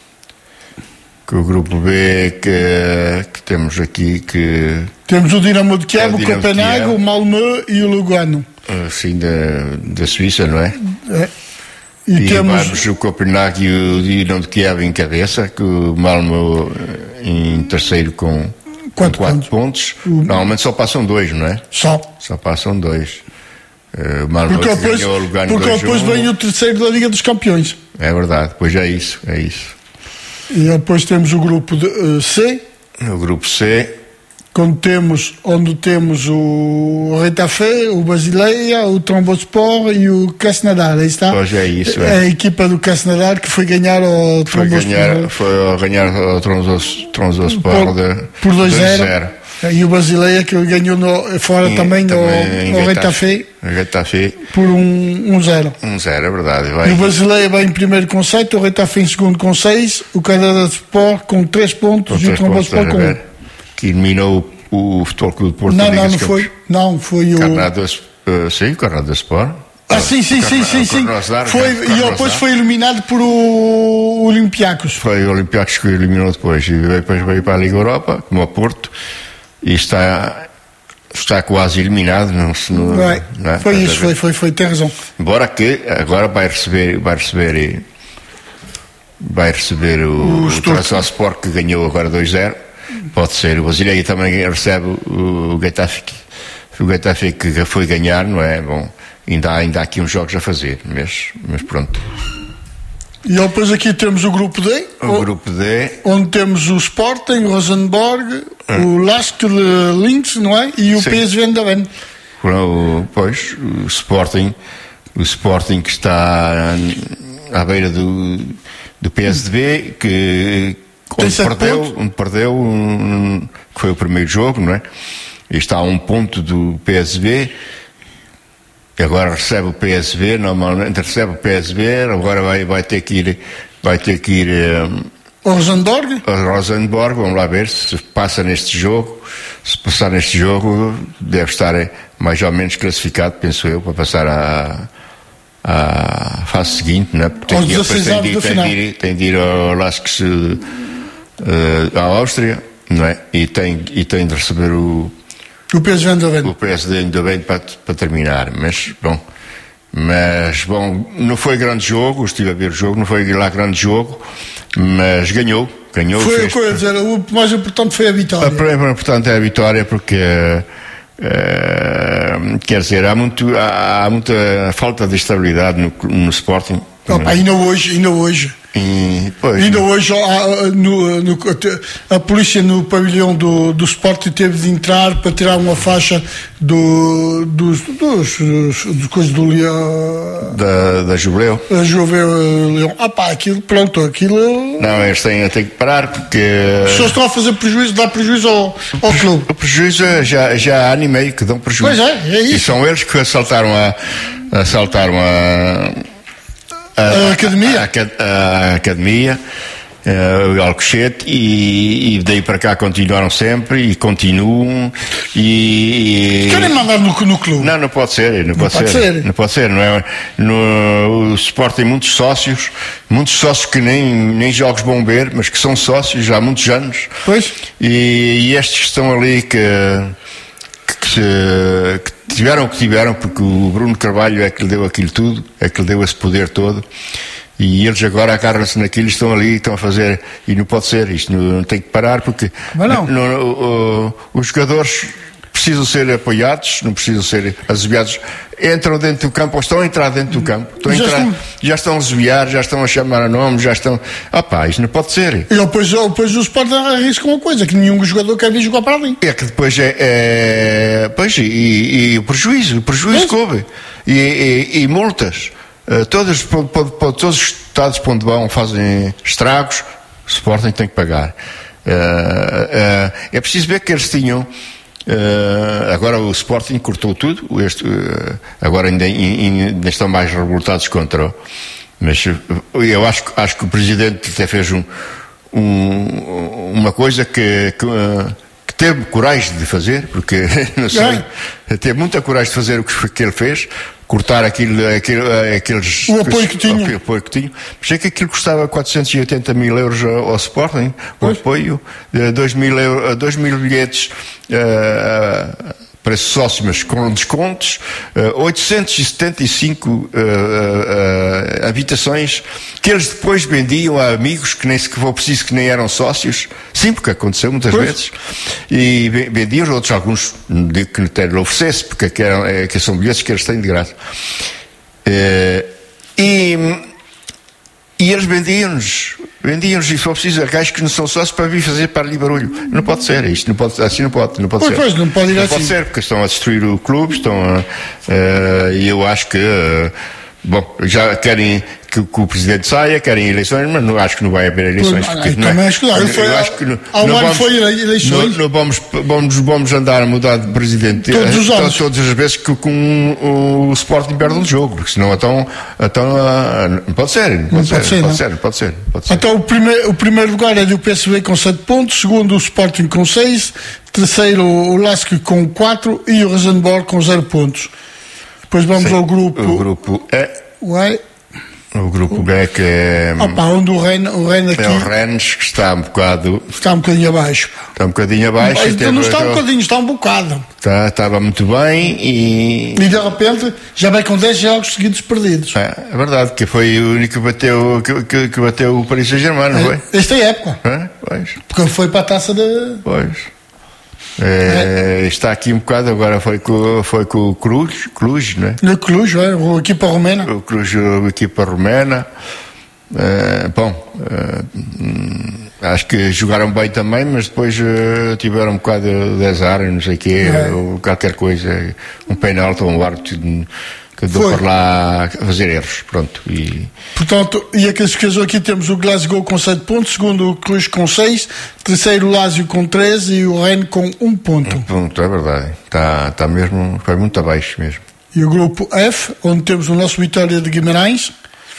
Speaker 2: que o grupo B que, que temos aqui que...
Speaker 1: Temos o Dinamo de Kiev,
Speaker 2: é o,
Speaker 1: o Copenhague, o Malmö e o Lugano.
Speaker 2: Assim, da, da Suíça, não é?
Speaker 1: É. E,
Speaker 2: e
Speaker 1: temos
Speaker 2: vamos o Copenhague e o Dinamo de Kiev em cabeça, que o Malmö em terceiro com quatro, com quatro pontos. pontos. O... Normalmente só passam dois, não é?
Speaker 1: Só.
Speaker 2: Só passam dois. Uh, o Malmö
Speaker 1: porque depois,
Speaker 2: ganhou o lugar no
Speaker 1: porque depois vem o terceiro da Liga dos Campeões.
Speaker 2: É verdade, depois é isso, é isso.
Speaker 1: E depois temos o grupo de, uh, C.
Speaker 2: O grupo C.
Speaker 1: Onde temos, onde temos o Retafe, o Basileia, o Trombospor e o Krasnodar, aí está.
Speaker 2: Hoje é isso, é.
Speaker 1: É a equipa do Krasnodar que foi ganhar ao Trombospor.
Speaker 2: Foi ganhar ao Trombospor por,
Speaker 1: por dois a zero. E o Basileia que ganhou no, fora e, também, também no, no Retafe,
Speaker 2: Retafe
Speaker 1: por um zero.
Speaker 2: Um zero, é verdade. Vai.
Speaker 1: E o Basileia vai em primeiro com sete, o Retafe em segundo com seis, o Krasnodar com três pontos com e o Trombospor com um.
Speaker 2: Que eliminou o, o Futebol Clube do Porto.
Speaker 1: Não, não, não foi. Não, foi o.
Speaker 2: Carnado, uh, sim, o Carnado Sport.
Speaker 1: Ah, sim, sim, sim, sim, sim. Foi, e depois foi eliminado por o Olympiacos.
Speaker 2: Foi o Olympiacos que eliminou depois. E depois veio para a Liga Europa, como o Porto, e está, está quase eliminado. Não, não,
Speaker 1: vai. Não é? Foi isso, foi, foi, foi, tem razão.
Speaker 2: Embora que agora vai receber, vai receber, vai receber o, o Trabzonspor, que ganhou agora dois zero. Pode ser, o Basileia também recebe o, o Getafe, o Getafe que foi ganhar, não é? Bom, ainda há, ainda há aqui uns jogos a fazer, mas, mas pronto.
Speaker 1: E depois aqui temos o grupo D,
Speaker 2: o, o grupo D,
Speaker 1: onde temos o Sporting, o Rosenborg, hum. o Lask de Linz, não é? E o P S V Eindhoven.
Speaker 2: Pois, o Sporting, o Sporting que está à beira do, do P S V, que onde perdeu, onde perdeu um, que foi o primeiro jogo, não é? E está a um ponto do P S V, agora recebe o P S V, normalmente recebe o P S V, agora vai, vai ter que ir, vai ter que ir um,
Speaker 1: ao Rosenborg?
Speaker 2: Ao Rosenborg, vamos lá ver se passa neste jogo. Se passar neste jogo, deve estar mais ou menos classificado, penso eu, para passar à à fase seguinte, né? Tem,
Speaker 1: que, depois tem, de,
Speaker 2: tem, de ir, tem de ir ao Lask Uh, à Áustria, não é? E tem, e tem de receber o
Speaker 1: o P S V Eindhoven
Speaker 2: o P S V Eindhoven para, para terminar, mas bom mas bom, não foi grande jogo, estive a ver o jogo, não foi lá grande jogo, mas ganhou ganhou
Speaker 1: foi a coisa, o mais importante foi a vitória.
Speaker 2: A mais importante é a vitória, porque uh, quer dizer, há, muito, há, há muita falta de estabilidade no, no Sporting.
Speaker 1: Opa, ainda hoje, ainda hoje
Speaker 2: E, pois,
Speaker 1: ainda hoje há, no, no, a polícia no pavilhão do, do Sporting teve de entrar para tirar uma faixa do, dos, dos, dos, dos coisas do Leão
Speaker 2: da, da Jubileu
Speaker 1: da Jubileu Leão. Ah pá, aquilo, pronto, aquilo
Speaker 2: não, eles têm, têm que parar porque
Speaker 1: as pessoas estão a fazer prejuízo, dá prejuízo ao, ao clube.
Speaker 2: O prejuízo já, já há ano e meio que dão prejuízo.
Speaker 1: Pois é, é isso.
Speaker 2: E são eles que assaltaram a assaltaram a
Speaker 1: A, a academia,
Speaker 2: a, a, a academia, uh, o Alcochete, e, e daí para cá continuaram sempre e continuam. E, e...
Speaker 1: querem mandar no, no clube?
Speaker 2: Não, não pode ser, não, não pode,
Speaker 1: pode
Speaker 2: ser.
Speaker 1: ser,
Speaker 2: não pode ser, não é? No, o Sport tem muitos sócios, muitos sócios que nem nem jogos vão ver, mas que são sócios já há muitos anos.
Speaker 1: Pois.
Speaker 2: E, e estes que estão ali que que, que tiveram o que tiveram, porque o Bruno Carvalho é que lhe deu aquilo tudo, é que lhe deu esse poder todo, e eles agora agarram-se naquilo, estão ali, estão a fazer, e não pode ser, isto não, não tem que parar, porque
Speaker 1: não.
Speaker 2: No, no, o, os jogadores precisam ser apoiados, não precisam ser assobiados, entram dentro do campo, ou estão a entrar dentro do campo, estão a
Speaker 1: já,
Speaker 2: entrar,
Speaker 1: estão...
Speaker 2: já estão a assobiar, já estão a chamar a nome, já estão, ah pá, isto não pode ser.
Speaker 1: E depois, depois o Sport arrisca uma coisa, que nenhum jogador quer vir jogar para ali.
Speaker 2: É que depois é, é pois, e, e, e o prejuízo, o prejuízo coube, e, e, e multas, uh, todas, por, por, por, todos os estados para onde vão fazem estragos, o Sporting tem que pagar. Uh, uh, é preciso ver que eles tinham. Uh, agora o Sporting cortou tudo, este, uh, agora ainda, ainda estão mais revoltados contra o, mas eu acho, acho que o Presidente até fez um, um, uma coisa que, que, uh, que teve coragem de fazer, porque não sei, é. teve muita coragem de fazer o que, que ele fez, cortar aquilo, aquilo, aqueles...
Speaker 1: O apoio que tinha.
Speaker 2: O apoio que tinha. Mas é que aquilo custava quatrocentos e oitenta mil euros ao, ao Sporting, o apoio, dois mil, euro, dois mil bilhetes uh, para sócios, mas com descontos, uh, oitocentos e setenta e cinco uh, uh, uh, habitações que eles depois vendiam a amigos que nem se for preciso, que nem eram sócios. Sim, porque aconteceu muitas pois. vezes. E vendiam outros, alguns digo que não lhe oferecesse, porque que, eram, é, que são bilhetes que eles têm de graça. Uh, e, e eles vendiam-nos, vendiam-nos, e se for preciso, a gajos que não são sócios para vir fazer para ali barulho. Não pode ser, isto não pode, assim não pode, não pode
Speaker 1: pois,
Speaker 2: ser.
Speaker 1: Pois, não pode ir
Speaker 2: não
Speaker 1: assim.
Speaker 2: pode ser, porque estão a destruir o clube, estão a, uh, e eu acho que, uh, bom, já querem que, que o Presidente saia, querem eleições, mas não acho que não vai haver eleições.
Speaker 1: Pois,
Speaker 2: porque
Speaker 1: ah,
Speaker 2: não
Speaker 1: também
Speaker 2: é,
Speaker 1: acho que não. Foi,
Speaker 2: eu acho que não,
Speaker 1: há um
Speaker 2: não
Speaker 1: ano
Speaker 2: vamos,
Speaker 1: foi eleições.
Speaker 2: Não, não vamos, vamos, vamos andar a mudar de Presidente
Speaker 1: todos os anos.
Speaker 2: Todas as vezes que com o, o Sporting perde um jogo, porque senão então, então uh, não pode ser, não pode, não ser, pode, ser, pode, ser, pode ser, pode ser.
Speaker 1: Então o primeiro, o primeiro lugar é do P S V com sete pontos, segundo o Sporting com seis, terceiro o Lask com quatro e o Rosenborg com zero pontos. Depois vamos Sim, ao grupo...
Speaker 2: O grupo E.
Speaker 1: Ué?
Speaker 2: O grupo B que é...
Speaker 1: Opa, onde o Rennes, o Rennes aqui...
Speaker 2: É o Rennes que está um bocado...
Speaker 1: Está um bocadinho abaixo.
Speaker 2: Está um bocadinho abaixo.
Speaker 1: Mas, não está um bocadinho, está um bocado.
Speaker 2: Está, estava muito bem e...
Speaker 1: E de repente já vai com dez jogos seguidos perdidos.
Speaker 2: É, é verdade, que foi o único que bateu, que, que, que bateu o Paris Saint-Germain, não foi?
Speaker 1: Esta época.
Speaker 2: É, pois.
Speaker 1: Porque foi para a taça de...
Speaker 2: Pois. É, é. Está aqui um bocado, agora foi com, foi com o Cluj, Cluj, não é?
Speaker 1: No Cluj, é, a equipa romena.
Speaker 2: O Cluj, a equipa romena. É, bom, é, acho que jogaram bem também, mas depois é, tiveram um bocado de azar, não sei o quê, é. ou qualquer coisa, um penalti ou um árbitro que deu para lá a fazer erros, pronto. E...
Speaker 1: Portanto, e aqueles que casou aqui temos o Glasgow com sete pontos, segundo o Cluj com seis, terceiro o Lazio com treze e o Rennes com um ponto.
Speaker 2: Um ponto, é verdade. Está, está mesmo, foi muito abaixo mesmo.
Speaker 1: E o grupo F, onde temos o nosso Vitória de Guimarães,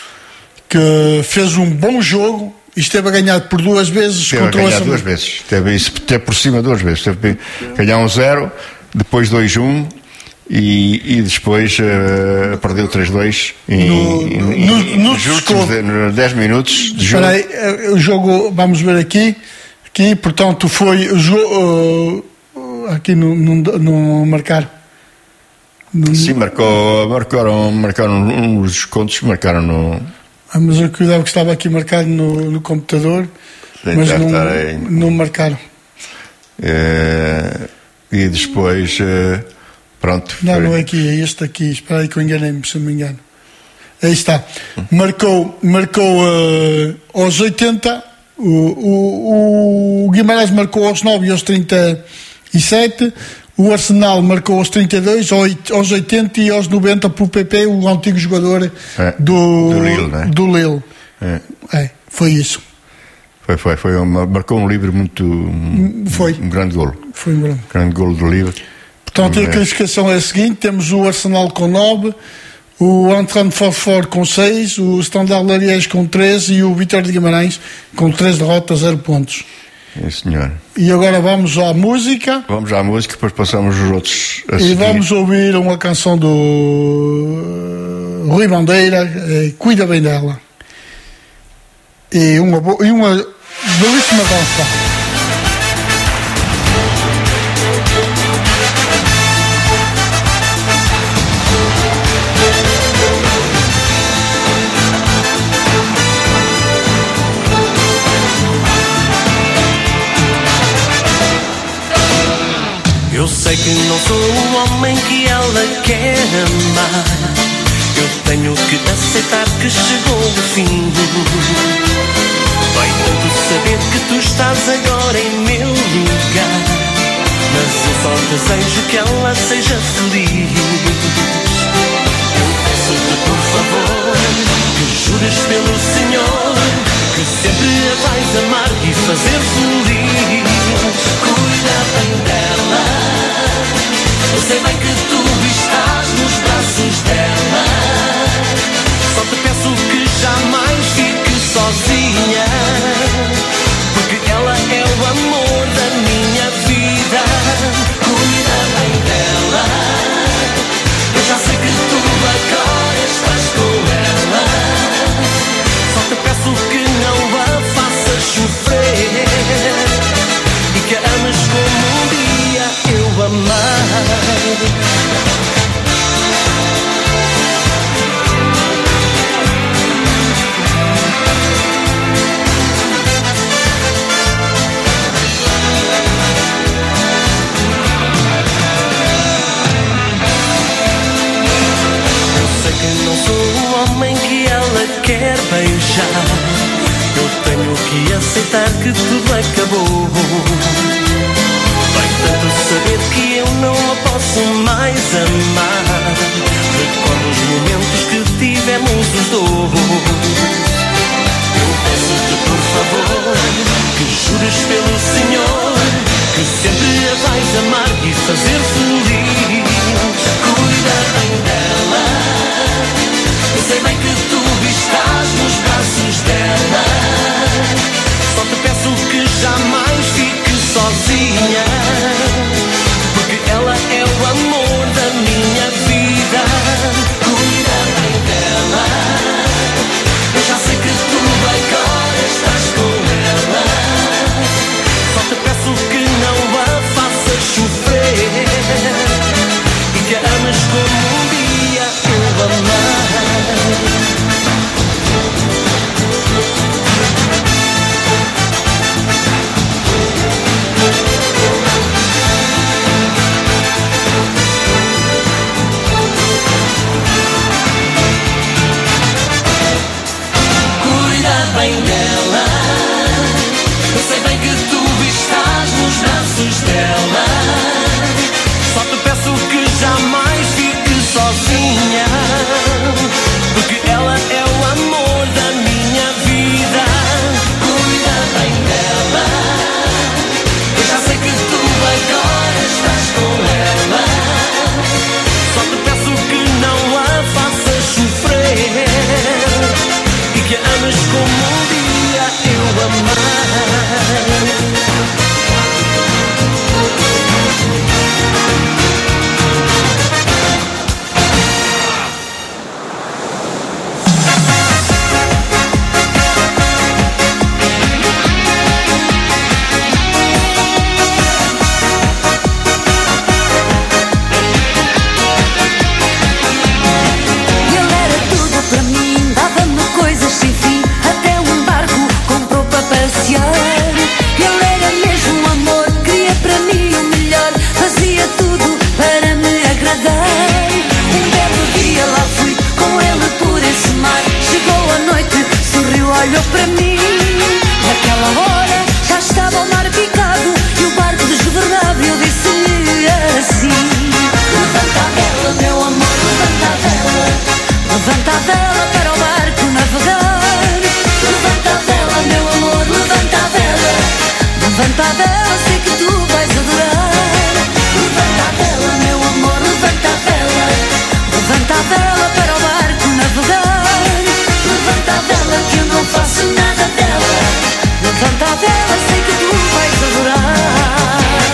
Speaker 1: que fez um bom jogo e esteve a ganhar por duas vezes.
Speaker 2: Esteve a ganhar duas vezes. Teve isso, teve por cima duas vezes. Teve a ganhar um zero, depois dois um. E, e depois uh, perdeu três dois em,
Speaker 1: no,
Speaker 2: em,
Speaker 1: no,
Speaker 2: em,
Speaker 1: no,
Speaker 2: no dez minutos de jogo.
Speaker 1: Aí, o jogo, vamos ver aqui, aqui portanto foi o jogo uh, aqui no, no, no marcar. No,
Speaker 2: Sim, marcou, marcaram, marcaram uns descontos que marcaram no.
Speaker 1: Ah, mas eu cuidava que estava aqui marcado no, no computador,
Speaker 2: Tem
Speaker 1: mas não, não marcaram.
Speaker 2: Uh, e depois. Uh, Pronto.
Speaker 1: Não,
Speaker 2: foi.
Speaker 1: não é aqui, é este aqui. Espera aí que eu enganei-me, se não me engano. Aí está. Marcou, marcou uh, aos oitenta, o, o, o Guimarães marcou aos nove e aos trinta e sete, o Arsenal marcou aos trinta e dois, aos oitenta e aos noventa para o P P, o antigo jogador é, do, do Lille. Né? Do Lille. É. É, foi isso.
Speaker 2: Foi, foi, foi uma, marcou um livro muito. Um,
Speaker 1: foi.
Speaker 2: Um grande golo.
Speaker 1: Foi um grande,
Speaker 2: grande golo do livro.
Speaker 1: Portanto, a classificação é a seguinte: temos o Arsenal com nove, o Eintracht Frankfurt com seis, o Standard Liège com treze e o Vitória de Guimarães com três derrotas, zero pontos.
Speaker 2: Sim, senhor.
Speaker 1: E agora vamos à música.
Speaker 2: Vamos à música, depois passamos os outros a
Speaker 1: E
Speaker 2: seguir.
Speaker 1: vamos ouvir uma canção do uh, Rui Bandeira, eh, Cuida Bem Dela. E uma, bo- e uma belíssima dança.
Speaker 8: Eu sei que não sou o homem que ela quer amar. Eu tenho que aceitar que chegou o fim. Vai tanto saber que tu estás agora em meu lugar, mas eu só desejo que ela seja feliz. Eu peço-te por favor que jures pelo Senhor que sempre a vais amar e fazer feliz. Cuida bem dela, eu sei bem que tu estás nos braços dela. Só te peço que jamais fique sozinha, porque ela é o amor da minha vida. Cuida bem dela, eu já sei que tu agora estás com ela. Só te peço que não a faças sofrer e que a ames como um dia eu amar. Eu sei que não sou o homem que ela quer beijar. Eu tenho que aceitar que tudo acabou. Vai tanto saber que eu não a posso mais amar. Recordo os momentos que tivemos os dois. Eu peço-te por favor que jures pelo Senhor que sempre a vais amar e fazer feliz. Cuida bem dela, eu sei bem que tu estás nos braços dela. Só te peço que jamais fique sozinha, porque ela é o amor da minha vida. Cuida bem dela, eu já sei que tu agora estás com ela. Só te peço que não a faças sofrer e que a ames como um dia eu amar. Cuida bem dela, eu sei bem que tu estás nos braços dela. Só te peço que jamais fique sozinha, porque ela é o amor da minha vida. Cuida bem dela, eu já sei que tu agora estás com ela. Só te peço que não a faças sofrer e que a ames como um dia eu amar.
Speaker 4: Levanta a vela, sei que tu vais adorar. Levanta a vela, meu amor, levanta a vela. Levanta a vela para o barco navegar. Levanta a vela que eu não faço nada dela. Levanta a vela, sei que tu vais adorar.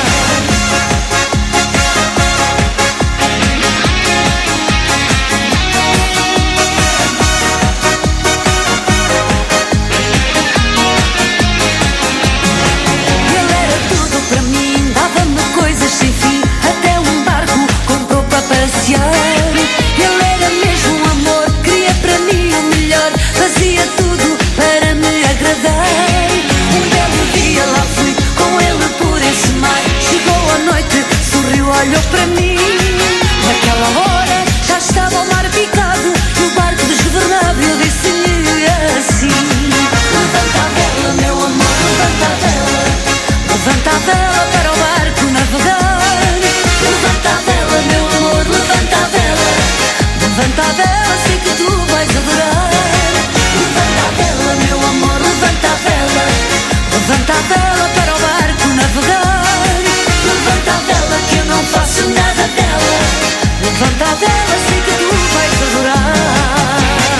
Speaker 4: Sem fim, até um barco comprou para passear. Ele era mesmo um amor, queria para mim o melhor, fazia tudo para me agradar. Um belo dia lá fui com ele por esse mar. Chegou a noite, sorriu, olhou para mim. Naquela hora já estava o mar picado e o barco desgovernado. Eu disse-lhe assim: levanta a vela, meu amor, levanta a vela. Levanta a vela para o barco navegar. Levanta a vela, meu amor, levanta a vela. Levanta a vela, sei que tu vais adorar. Levanta a vela, meu amor, levanta a vela. Levanta a vela para o barco navegar. Levanta a vela que eu não faço nada dela. Levanta a vela, sei que tu vais adorar.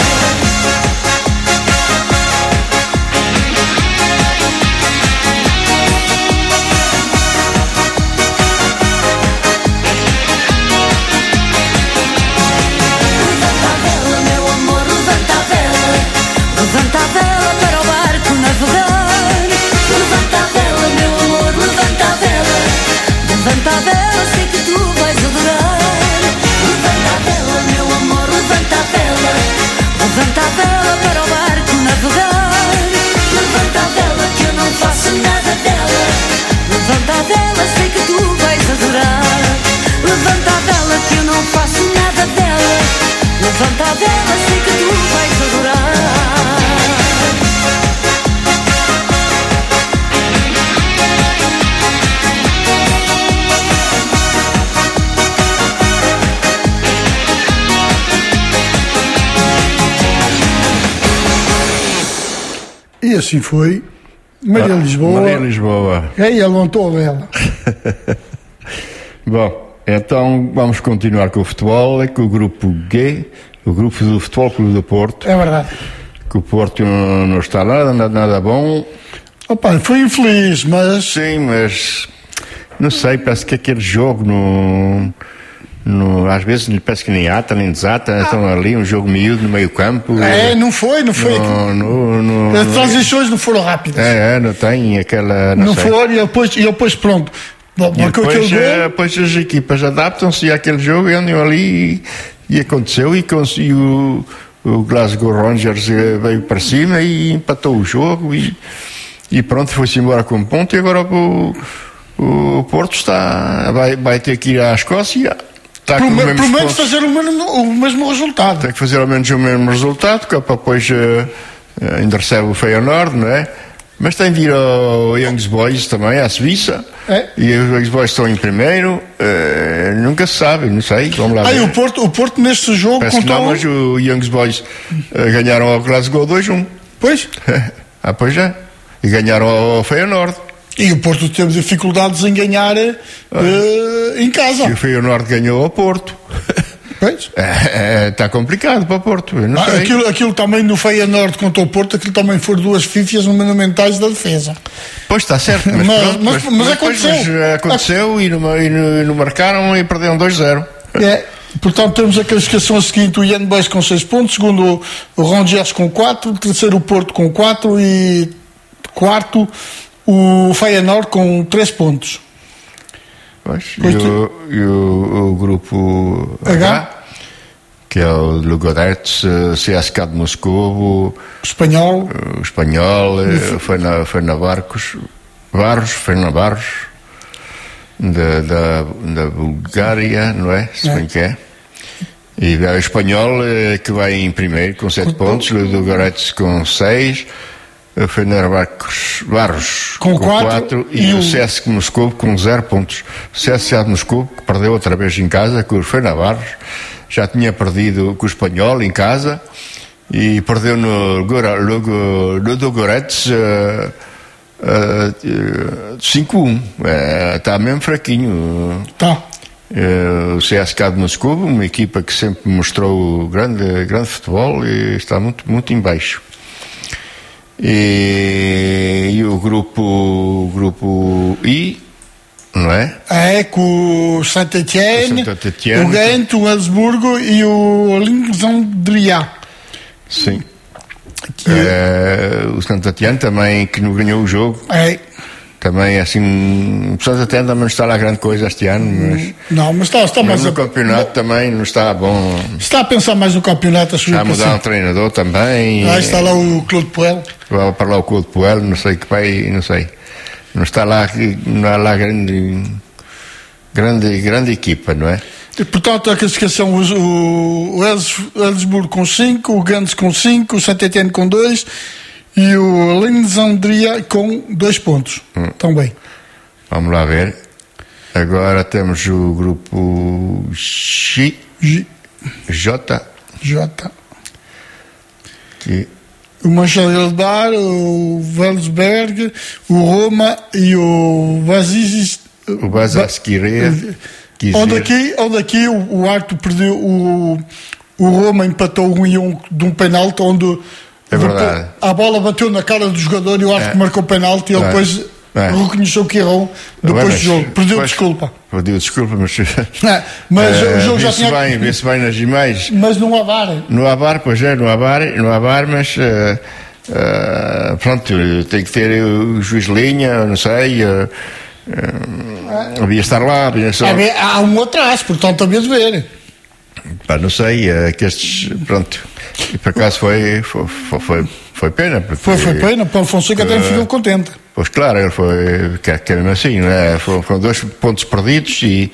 Speaker 4: Levanta a vela para o barco navegar. Levanta a vela, meu amor, levanta a vela. Levanta a vela, sei que tu vais adorar. Levanta a vela, meu amor, levanta a vela. Levanta a vela para o barco navegar. Levanta a vela que eu não faço nada dela. Levanta a vela, sei que tu vais adorar. Levanta a vela que eu não faço nada dela. Levanta a vela, sei que tu vais adorar.
Speaker 1: E assim foi. Maria
Speaker 2: ah,
Speaker 1: Lisboa.
Speaker 2: Maria Lisboa.
Speaker 1: Ei, ela não toda ela.
Speaker 2: Bom, então vamos continuar com o futebol, é com o grupo G, o grupo do Futebol Clube do Porto.
Speaker 1: É verdade.
Speaker 2: Que o Porto não, não está nada, nada, nada bom.
Speaker 1: Opa, foi infeliz, mas...
Speaker 2: Sim, mas... Não sei, parece que aquele jogo no... no às vezes parece que nem ata, nem desata, ah. Estão ali um jogo miúdo no meio campo.
Speaker 1: É, não foi, não foi.
Speaker 2: No, no, no,
Speaker 1: As transições não foram rápidas.
Speaker 2: É, é não tem aquela...
Speaker 1: Não, não foram e depois, e depois pronto. Bom,
Speaker 2: e depois, é, depois as equipas adaptam-se àquele jogo e andam ali e, e aconteceu e conseguiu o Glasgow Rangers veio para cima e empatou o jogo e, e pronto, foi-se embora com um ponto e agora o, o Porto está, vai, vai ter que ir à Escócia. Está
Speaker 1: pelo, me, pelo menos fazer o mesmo, o mesmo resultado.
Speaker 2: Tem que fazer ao menos o mesmo resultado, que é para depois uh, ainda recebe o Feyenoord, não é? Mas tem de ir ao Young Boys também, à Suíça. É. E os Young Boys estão em primeiro. Uh, nunca se sabe, não sei. Vamos lá.
Speaker 1: Ah,
Speaker 2: ver.
Speaker 1: E o Porto, o Porto neste jogo
Speaker 2: Parece contou... que não, mas os Young Boys uh, ganharam ao Glasgow dois a um.
Speaker 1: Pois?
Speaker 2: Ah, pois é. E ganharam ao Feyenoord.
Speaker 1: E o Porto teve dificuldades em ganhar uh, em casa.
Speaker 2: E o Feyenoord ganhou ao Porto.
Speaker 1: Pois?
Speaker 2: É, está complicado para o Porto. Eu não
Speaker 1: ah,
Speaker 2: sei.
Speaker 1: Aquilo, aquilo também no Feyenoord contra o Porto, aquilo também foram duas fifias monumentais da defesa.
Speaker 2: Pois está certo, mas,
Speaker 1: mas,
Speaker 2: pronto,
Speaker 1: mas, mas, mas aconteceu.
Speaker 2: Mas aconteceu e não, e, não, e não marcaram e perderam dois a zero.
Speaker 1: É, portanto temos a classificação seguinte: o Young Boys com seis pontos, segundo o Rangers com quatro, terceiro o Porto com quatro e quarto o Feyenoord com três pontos.
Speaker 2: Pois, e, o, e o, o grupo H, H, que é o Ludogorets, C S K de Moscou, o
Speaker 1: Espanhol,
Speaker 2: o Espanhol foi na, foi na Barcos, Barros, foi na Barros, da, da, da Bulgária, não é? Se bem que é. E o Espanhol que vai em primeiro com sete pontos, o Ludogorets com seis. O Fenerbahçe Barros
Speaker 1: com quatro
Speaker 2: e, e o C S K de Moscou com zero pontos. O C S K de Moscou, que perdeu outra vez em casa com o Fenerbahçe, já tinha perdido com o Espanhol em casa e perdeu no Ludogorets uh, uh, cinco a um. Está uh, mesmo fraquinho.
Speaker 1: Tá.
Speaker 2: Uh, o C S K A de Moscou, uma equipa que sempre mostrou grande, grande futebol e está muito, muito em baixo. E, e o grupo, o grupo I, não é?
Speaker 1: É, com o Saint-Étienne, o Ghent, o Salzburgo e o Alexandria.
Speaker 2: Sim. É, o Saint-Étienne também, que não ganhou o jogo.
Speaker 1: É.
Speaker 2: Também, assim, o Saint-Étienne também não está lá grande coisa este ano, mas...
Speaker 1: Não, mas está, está
Speaker 2: mas
Speaker 1: mais...
Speaker 2: no campeonato também não está bom.
Speaker 1: Está a pensar mais no campeonato, a
Speaker 2: Está a mudar um treinador também.
Speaker 1: Ah, está lá o Claude Puel.
Speaker 2: Vai para lá o Claude Puel, não sei que vai, não sei. Não está lá, não há lá grande, grande, grande equipa, não é?
Speaker 1: E, portanto, a classificação, o, o Salzburgo com cinco, o Gantz com cinco, o Saint-Étienne com dois e o Alexandria com dois pontos. Hum. Também.
Speaker 2: Vamos lá ver. Agora temos o grupo G.
Speaker 1: G.
Speaker 2: J.
Speaker 1: J.
Speaker 2: Que...
Speaker 1: O Mönchengladbach, o Wolfsberg, o Roma e o Vasis.
Speaker 2: O Basaksehir.
Speaker 1: Onde aqui, onde aqui o, o Arto perdeu, o, o Roma empatou um e um de um penalti onde
Speaker 2: é verdade.
Speaker 1: A bola bateu na cara do jogador e o Arto é. marcou o penalti e ele é. depois é. reconheceu que errou depois do jogo. Perdeu
Speaker 2: depois,
Speaker 1: desculpa.
Speaker 2: Perdeu desculpa, mas.
Speaker 1: É, mas uh, o jogo já tinha.
Speaker 2: Bem, vê-se bem nas imagens.
Speaker 1: Mas não há VAR.
Speaker 2: Não há VAR, pois é, não há VAR, não há VAR, mas. Uh, uh, pronto, tem que ter o juiz de linha, não sei. Uh, uh, havia estar lá, havia só...
Speaker 1: Há um atrás, portanto havia de ver.
Speaker 2: Pá, não sei, uh, que estes. Pronto. E por acaso foi, foi, foi, foi pena. Porque,
Speaker 1: foi, foi pena, Paulo Fonseca até ficou contente.
Speaker 2: Pois claro, ele foi, que, que é mesmo assim, não é? Foram, foram dois pontos perdidos e,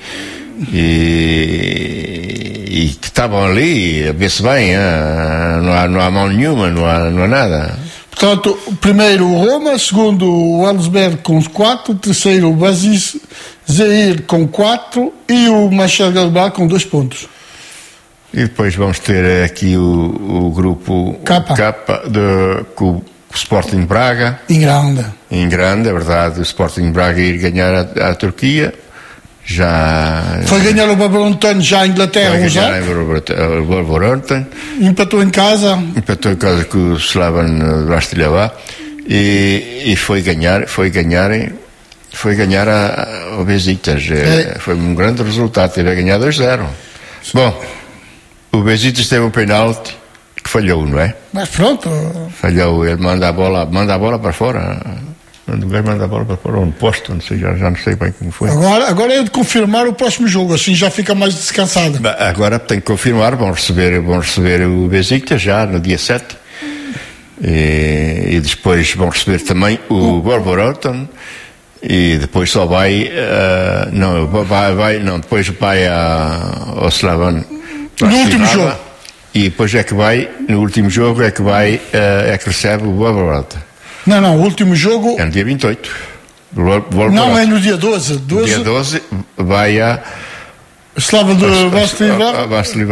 Speaker 2: e, e que estavam ali, a ver-se bem, não há, não há mão nenhuma, não há, não há nada.
Speaker 1: Portanto, primeiro o Roma, segundo o Salzburgo com quatro, terceiro o Basaksehir com quatro e o Mönchengladbach com dois pontos.
Speaker 2: E depois vamos ter aqui o, o grupo K, de, com o Sporting Braga.
Speaker 1: Em grande.
Speaker 2: Em grande, é verdade. O Sporting Braga ir ganhar a, a Turquia. Já.
Speaker 1: Foi ganhar o Wolverhampton já a Inglaterra,
Speaker 2: foi ganhar o Wolverhampton.
Speaker 1: Empatou em casa.
Speaker 2: Empatou em casa com o Slavan Bratislava. E, e foi ganhar, foi ganhar, foi ganhar a, a Besiktas. É. Foi um grande resultado. Teve a ganhar dois a zero. Bom. O Besiktas teve um penalti que falhou, não é?
Speaker 1: Mas pronto.
Speaker 2: Falhou, ele manda a bola, manda a bola para fora. O gajo manda a bola para fora, um posto, não sei, já, já não sei bem como foi.
Speaker 1: Agora, agora é de confirmar o próximo jogo, assim já fica mais descansado.
Speaker 2: Agora tem que confirmar, vão receber, vão receber o Besiktas já no dia sete. E, e depois vão receber também o Wolverhampton. E depois só vai, uh, não, vai, vai, não, depois vai a, ao Slavan.
Speaker 1: No último jogo.
Speaker 2: E depois é que vai, no último jogo é que vai, uh, é que recebe o Wolverhampton.
Speaker 1: Não, não, o último jogo...
Speaker 2: É no dia vinte e oito.
Speaker 1: Não, é no dia doze. doze.
Speaker 2: Dia doze vai a...
Speaker 1: Slava de Bratislava.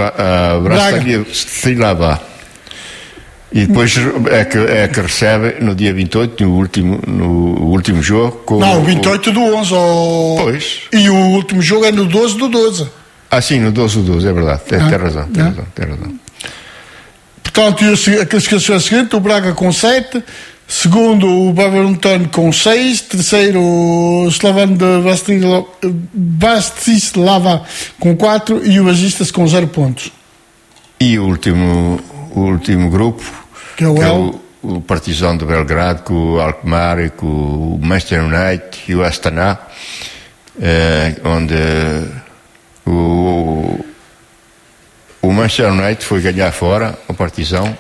Speaker 2: Bratislava. E depois é que, é que recebe no dia vinte e oito, no último, no último jogo. Com
Speaker 1: não, o vinte e oito do onze. Ou...
Speaker 2: Pois.
Speaker 1: E o último jogo é no doze do doze.
Speaker 2: Ah, sim, no doze do doze, é verdade. Tem, ah, tem razão, tem, ah. razão, tem razão.
Speaker 1: Portanto, a classificação é a seguinte: o Braga com sete, segundo o Wolverhampton com seis, terceiro o Slavan de Bratislava com quatro e o Besiktas com zero pontos.
Speaker 2: E o último, o último grupo,
Speaker 1: que é o,
Speaker 2: que é o, o Partizan de Belgrado, com o Alkmaar e com o Manchester United e o Astana, eh, onde o, o Manchester United foi ganhar fora, o Partizan.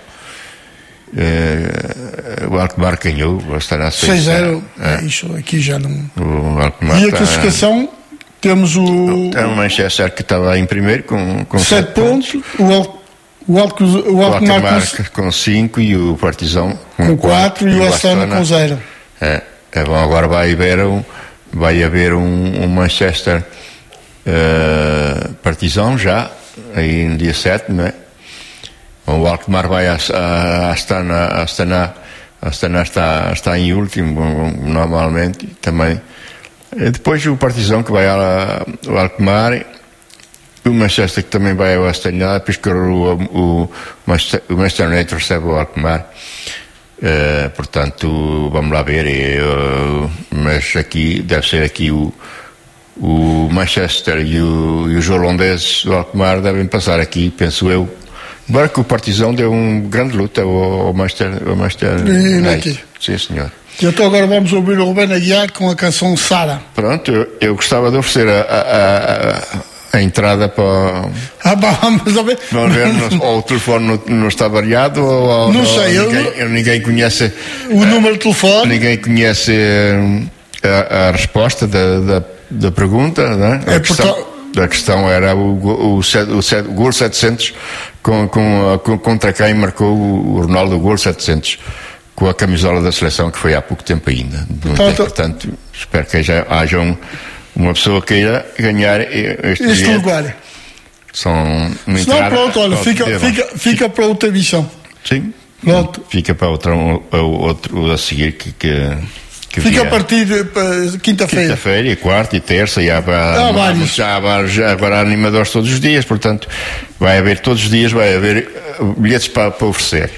Speaker 2: Uh, o Alkmaar ganhou, o Astana
Speaker 1: seis a zero. É. Isso aqui já não.
Speaker 2: O Alkmaar
Speaker 1: e a classificação tá... temos o.
Speaker 2: Tem o Manchester que estava em primeiro com, com
Speaker 1: sete pontos, pontos. O, Al... o, Al... o Alkmaar
Speaker 2: com cinco e o Partizan
Speaker 1: com quatro e o Astana com zero.
Speaker 2: É, é bom, agora vai haver um, vai haver um, um Manchester uh, Partizan já, aí no dia sete, não é? O Alkmaar vai a, a Astana, a Astana A Astana está, está em último, normalmente, também. Depois o Partizão, que vai ao Alkmaar, o Manchester, que também vai ao Astana, depois que o, o, o Manchester United recebe o Alkmaar. Uh, portanto, vamos lá ver. Uh, mas aqui, deve ser aqui o, o Manchester e, o, e os holandeses do Alkmaar devem passar aqui, penso eu. Embora que o Partizão deu uma grande luta ao, ao Manchester, ao Manchester United. Sim, senhor.
Speaker 1: E então agora vamos ouvir o Rubén Aguiar com a canção Sara.
Speaker 2: Pronto, eu, eu gostava de oferecer a, a, a, a entrada para...
Speaker 1: Ah, vamos a ver.
Speaker 2: Vamos ver, no, ou o telefone não, não está variado, ou,
Speaker 1: não
Speaker 2: ou
Speaker 1: sei,
Speaker 2: ninguém,
Speaker 1: eu,
Speaker 2: ninguém conhece...
Speaker 1: O número de telefone.
Speaker 2: Ninguém conhece a, a resposta da, da, da pergunta, não é?
Speaker 1: É
Speaker 2: a, questão,
Speaker 1: porta...
Speaker 2: a questão era o, o, o, o, o gol setecentos, com, com, com, contra quem marcou o Ronaldo o gol setecentos. Com a camisola da seleção, que foi há pouco tempo ainda. Portanto, portanto espero que haja, haja um, uma pessoa que queira ganhar este,
Speaker 1: este lugar.
Speaker 2: São uma
Speaker 1: Se não, pronto, olha, fica, fica, fica para outra edição.
Speaker 2: Sim,
Speaker 1: pronto.
Speaker 2: Fica para outra, outro a seguir que, que, que
Speaker 1: fica vier. A partir de quinta-feira.
Speaker 2: Quinta-feira e quarta e terça, e há, há, há vários. Já, já agora há animadores todos os dias, portanto vai haver todos os dias, vai haver bilhetes para, para oferecer.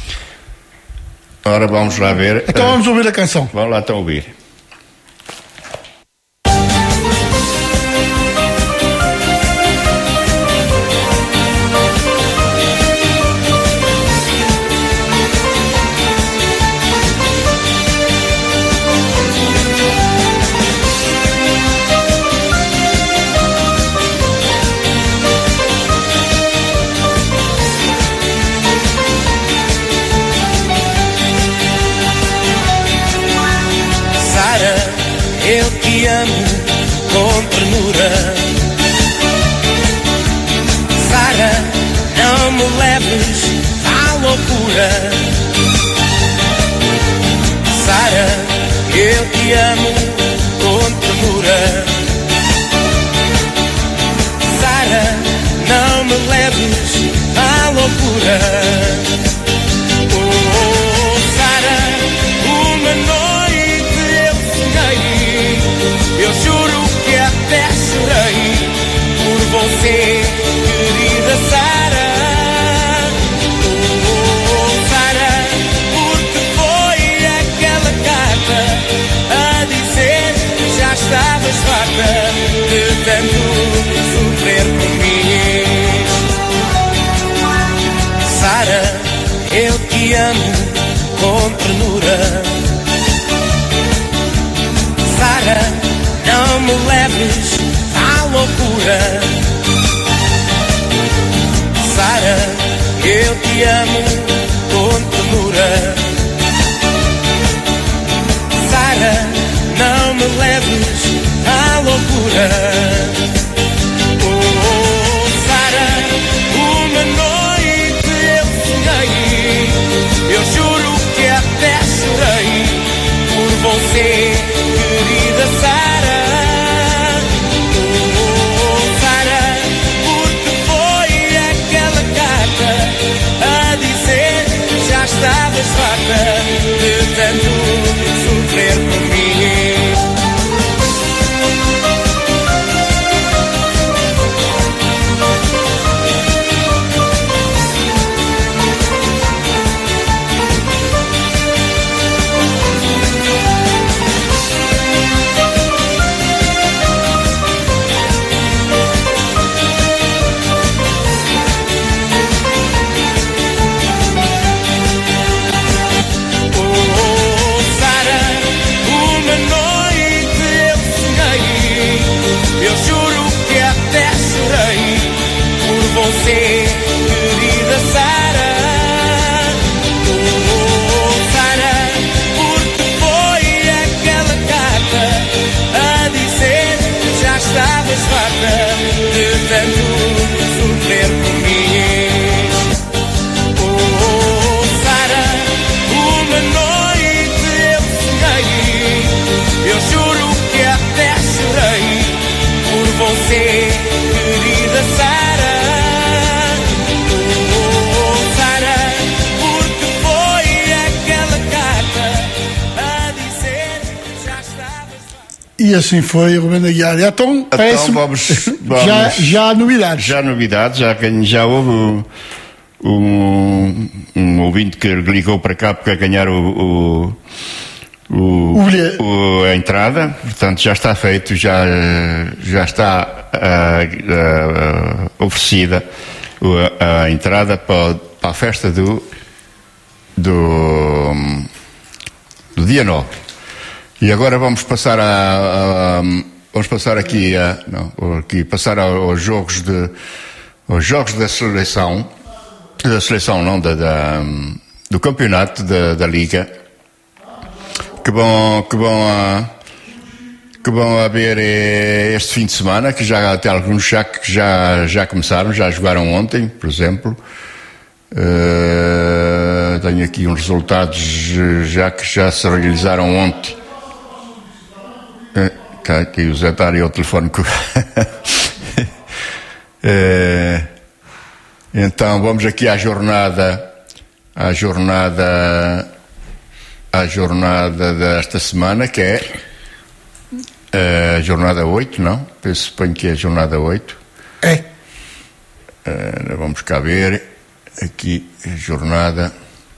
Speaker 2: Ora, vamos lá ver.
Speaker 1: Então vamos ouvir a canção.
Speaker 2: Vamos lá então ouvir.
Speaker 8: Eu te amo com ternura. Sara, não me leves à loucura. Sara, eu te amo com ternura. Sara, não me leves à loucura. Oh, Sara, uma noite eu sonhei, eu juro que até chorei por você, querida Sara. Oh, Sara, porque foi aquela carta a dizer que já estavas farta de tanto sofrer por mim. Sara, eu te amo com ternura. Sara, não me leves à loucura. Sara, eu te amo com ternura. Sara, não me leves à loucura. Oh, Sara, uma noite eu sonhei, eu juro que até chorei por você, querida Sara. Oh, Sara, porque foi aquela carta a dizer que já estavas farta de tanto sofrer por mim.
Speaker 1: E assim foi, Rubén Aguiar. E então,
Speaker 2: então vamos, vamos,
Speaker 1: já, já há novidades.
Speaker 2: Já há novidades, já, já houve um, um ouvinte que ligou para cá para ganhar o, o, o, o, a entrada, portanto já está feito, já, já está uh, uh, oferecida a, a entrada para, para a festa do, do, do dia nove. E agora vamos passar a, a, a vamos passar aqui a não, aqui passar aos jogos de aos jogos da seleção da seleção não da, da do campeonato da, da liga que vão que vão a, que vão haver este fim de semana, que já até alguns já que já já começaram, já jogaram ontem, por exemplo. Uh, tenho aqui uns resultados já que já se realizaram ontem. Cá, aqui o Zé está aí ao telefone. é, então vamos aqui à jornada à jornada à jornada desta semana, que é a jornada oito, não? Penso, suponho que é a jornada oito.
Speaker 1: É.
Speaker 2: Uh, vamos cá ver aqui a jornada.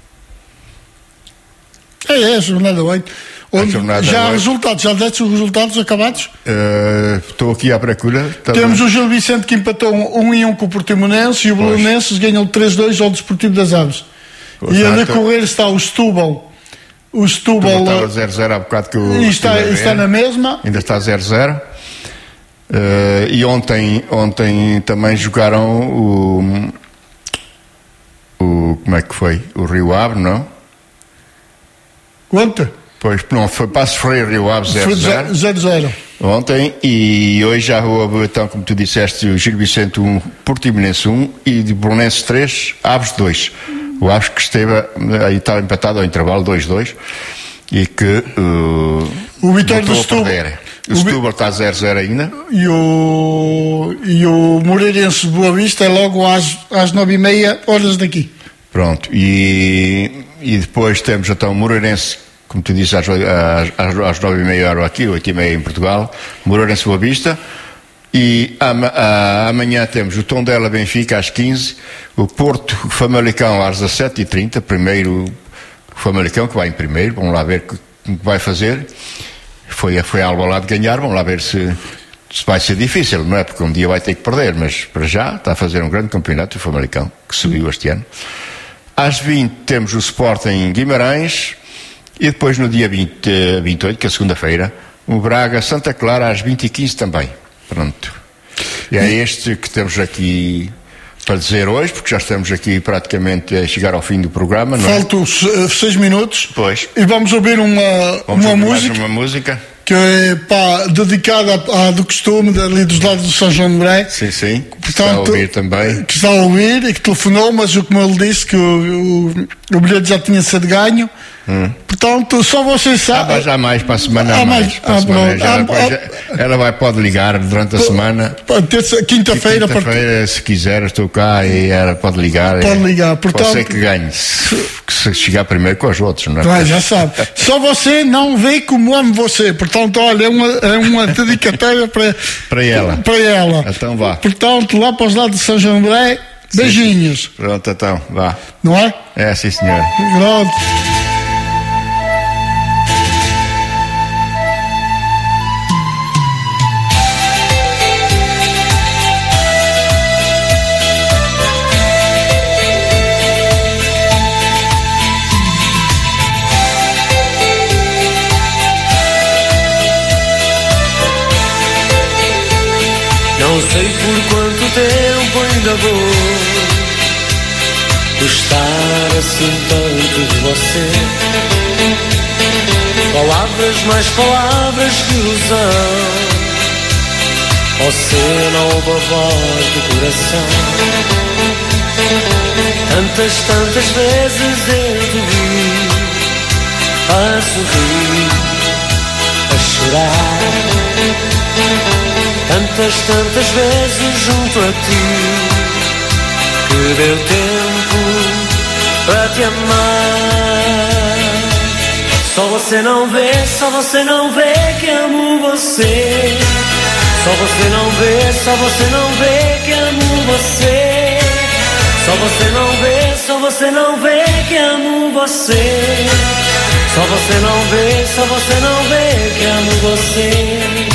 Speaker 1: É, é a jornada oito. Onde já há
Speaker 2: oito.
Speaker 1: Resultados, já deste os resultados acabados?
Speaker 2: Uh, estou aqui à procura.
Speaker 1: Temos o Gil Vicente que empatou um e um com o Portimonense, e o Belenenses ganhou três dois ao Desportivo das Aves. Pois, e a decorrer está o Setúbal. O Setúbal
Speaker 2: estava zero zero há bocado que o
Speaker 1: está, está na mesma.
Speaker 2: Ainda está zero zero. Uh, e ontem, ontem também jogaram o, o. Como é que foi? O Rio Ave, não?
Speaker 1: Quanto?
Speaker 2: Pois não, foi Passo Freire, Rio Ave zero zero. Ontem, e hoje já houve, então, como tu disseste, o Gil Vicente um, Portimonense um e de Belenenses três, Aves dois. O Aves que esteve aí, estava empatado ao intervalo dois dois e que uh,
Speaker 1: o Vitória do Setúbal.
Speaker 2: O Setúbal está zero zero ainda.
Speaker 1: E o, e o Moreirense Boa Vista é logo às, às nove e meia horas daqui.
Speaker 2: Pronto, e, e depois temos então o Moreirense, como tu disse, às, às, às nove e meia horas aqui, oito e meia em Portugal, Moreirense Boa Vista. E amanhã temos o Tondela Benfica às quinze, o Porto Famalicão às dezassete e trinta, primeiro o Famalicão que vai em primeiro, vamos lá ver o que vai fazer. Foi, foi a Alvalade ganhar, vamos lá ver se, se vai ser difícil, não é? Porque um dia vai ter que perder, mas para já está a fazer um grande campeonato o Famalicão, que subiu este ano. Às vinte temos o Sporting em Guimarães e depois no dia vinte, vinte e oito, que é segunda-feira, o Braga Santa Clara às vinte e quinze também. Pronto. E é este que temos aqui para dizer hoje, porque já estamos aqui praticamente a chegar ao fim do programa, não é?
Speaker 1: Faltam seis minutos.
Speaker 2: Pois.
Speaker 1: E vamos ouvir uma,
Speaker 2: vamos
Speaker 1: uma,
Speaker 2: ouvir
Speaker 1: música,
Speaker 2: mais uma música
Speaker 1: que é pá, dedicada à, à do costume ali dos lados do São João de Bré.
Speaker 2: Sim, sim.
Speaker 1: Que está a
Speaker 2: ouvir também.
Speaker 1: Que está a ouvir e que telefonou, mas como ele disse que o, o, o bilhete já tinha sido ganho. Hum. Portanto, só você sabe.
Speaker 2: Ah, já mais para a semana.
Speaker 1: Ah,
Speaker 2: mais, para
Speaker 1: ah,
Speaker 2: a semana. Já,
Speaker 1: ah,
Speaker 2: depois,
Speaker 1: ah,
Speaker 2: já, ela vai, pode ligar durante a semana.
Speaker 1: Quinta-feira,
Speaker 2: quinta-feira, part... se quiser, estou cá e ela pode ligar.
Speaker 1: Pode ligar, portanto.
Speaker 2: Você que ganhe. Que se chegar primeiro com os outros, não é?
Speaker 1: Vai, já sabe. Só você não vê como amo você. Portanto, olha, é uma, é uma dedicatória para,
Speaker 2: para ela.
Speaker 1: Para ela.
Speaker 2: Então vá.
Speaker 1: Portanto, lá para os lados de São João de Bré, beijinhos.
Speaker 2: Pronto, então, vá.
Speaker 1: Não é?
Speaker 2: É, sim, senhor.
Speaker 1: Pronto.
Speaker 8: Não sei por quanto tempo ainda vou gostar assim tanto de você. Palavras mais palavras de ilusão, oceano ao babar do coração. Tantas, tantas vezes eu te vi a sorrir, a chorar. Tantas, tantas vezes junto a ti que deu tempo para te amar. Só você não vê, só você não vê que amo você. Só você não vê, só você não vê que amo você. Só você não vê, só você não vê que amo você. Só você não vê, só você não vê que amo você.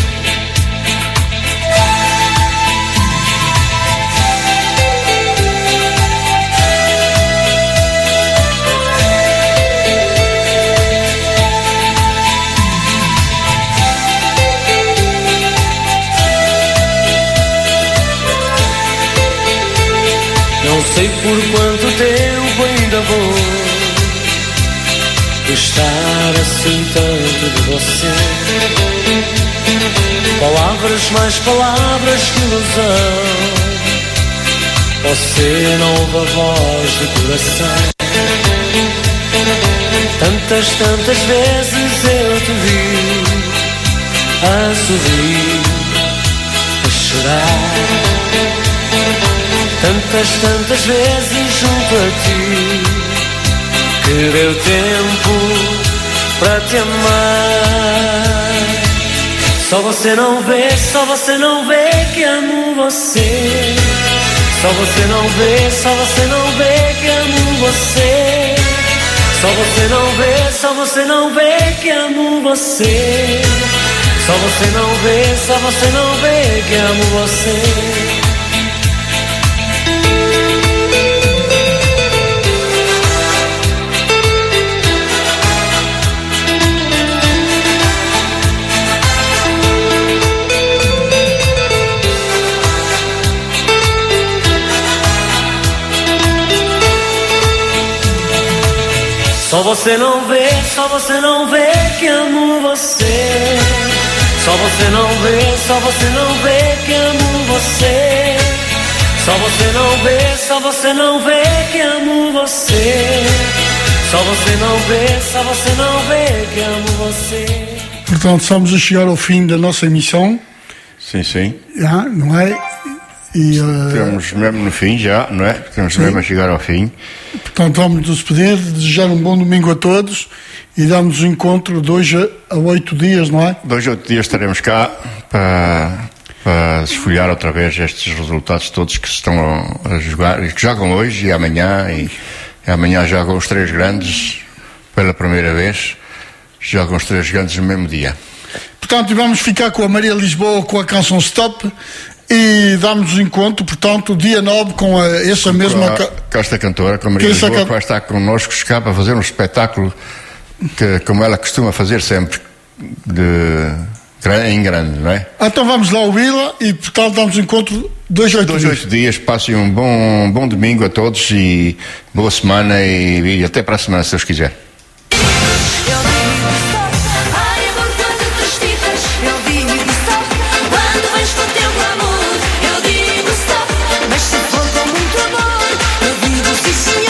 Speaker 8: Não sei por quanto tempo ainda vou estar assim tanto de você. Palavras mais palavras que ilusão. Você não ouve a voz do coração. Tantas, tantas vezes eu te vi a sorrir, a chorar. Tantas, tantas vezes junto a ti que deu tempo para te amar. Só você não vê, só você não vê que amo você. Só você não vê, só você não vê que amo você. Só você não vê, só você não vê que amo você. Só você não vê, só você não vê que amo você. Só você não vê, só você não vê que amo você. Só você não vê, só você não vê que amo você. Só você não vê, só você não vê que amo você. Só você não vê, só você não vê que amo você.
Speaker 1: Portanto, estamos a chegar ao fim da nossa emissão.
Speaker 2: Sim, sim.
Speaker 1: Já, não é? E, uh...
Speaker 2: Estamos mesmo no fim já, não é? Estamos sim. mesmo a chegar ao fim.
Speaker 1: Portanto, vamos nos despedir, desejar um bom domingo a todos e damos o encontro de hoje a oito dias, não é?
Speaker 2: Dois a oito dias estaremos cá para, para desfolhar outra vez estes resultados todos que estão a jogar, que jogam hoje e amanhã, e, e amanhã jogam os três grandes pela primeira vez, jogam os três grandes no mesmo dia.
Speaker 1: Portanto, vamos ficar com a Maria Lisboa com a canção Stop. E damos o encontro, portanto, dia nove com a, essa mesma...
Speaker 2: Com, a, com esta cantora, com a Maria Lisboa, que vai estar connosco cá para fazer um espetáculo que, como ela costuma fazer sempre, de, em grande, não é?
Speaker 1: Então vamos lá ouvi-la e, portanto, damos o encontro dois a oito dias.
Speaker 2: Dois a oito dias, passem um bom, bom domingo a todos e boa semana e, e até para a semana, se Deus quiser.
Speaker 3: Se for com muito amor, eu digo sim, senhor.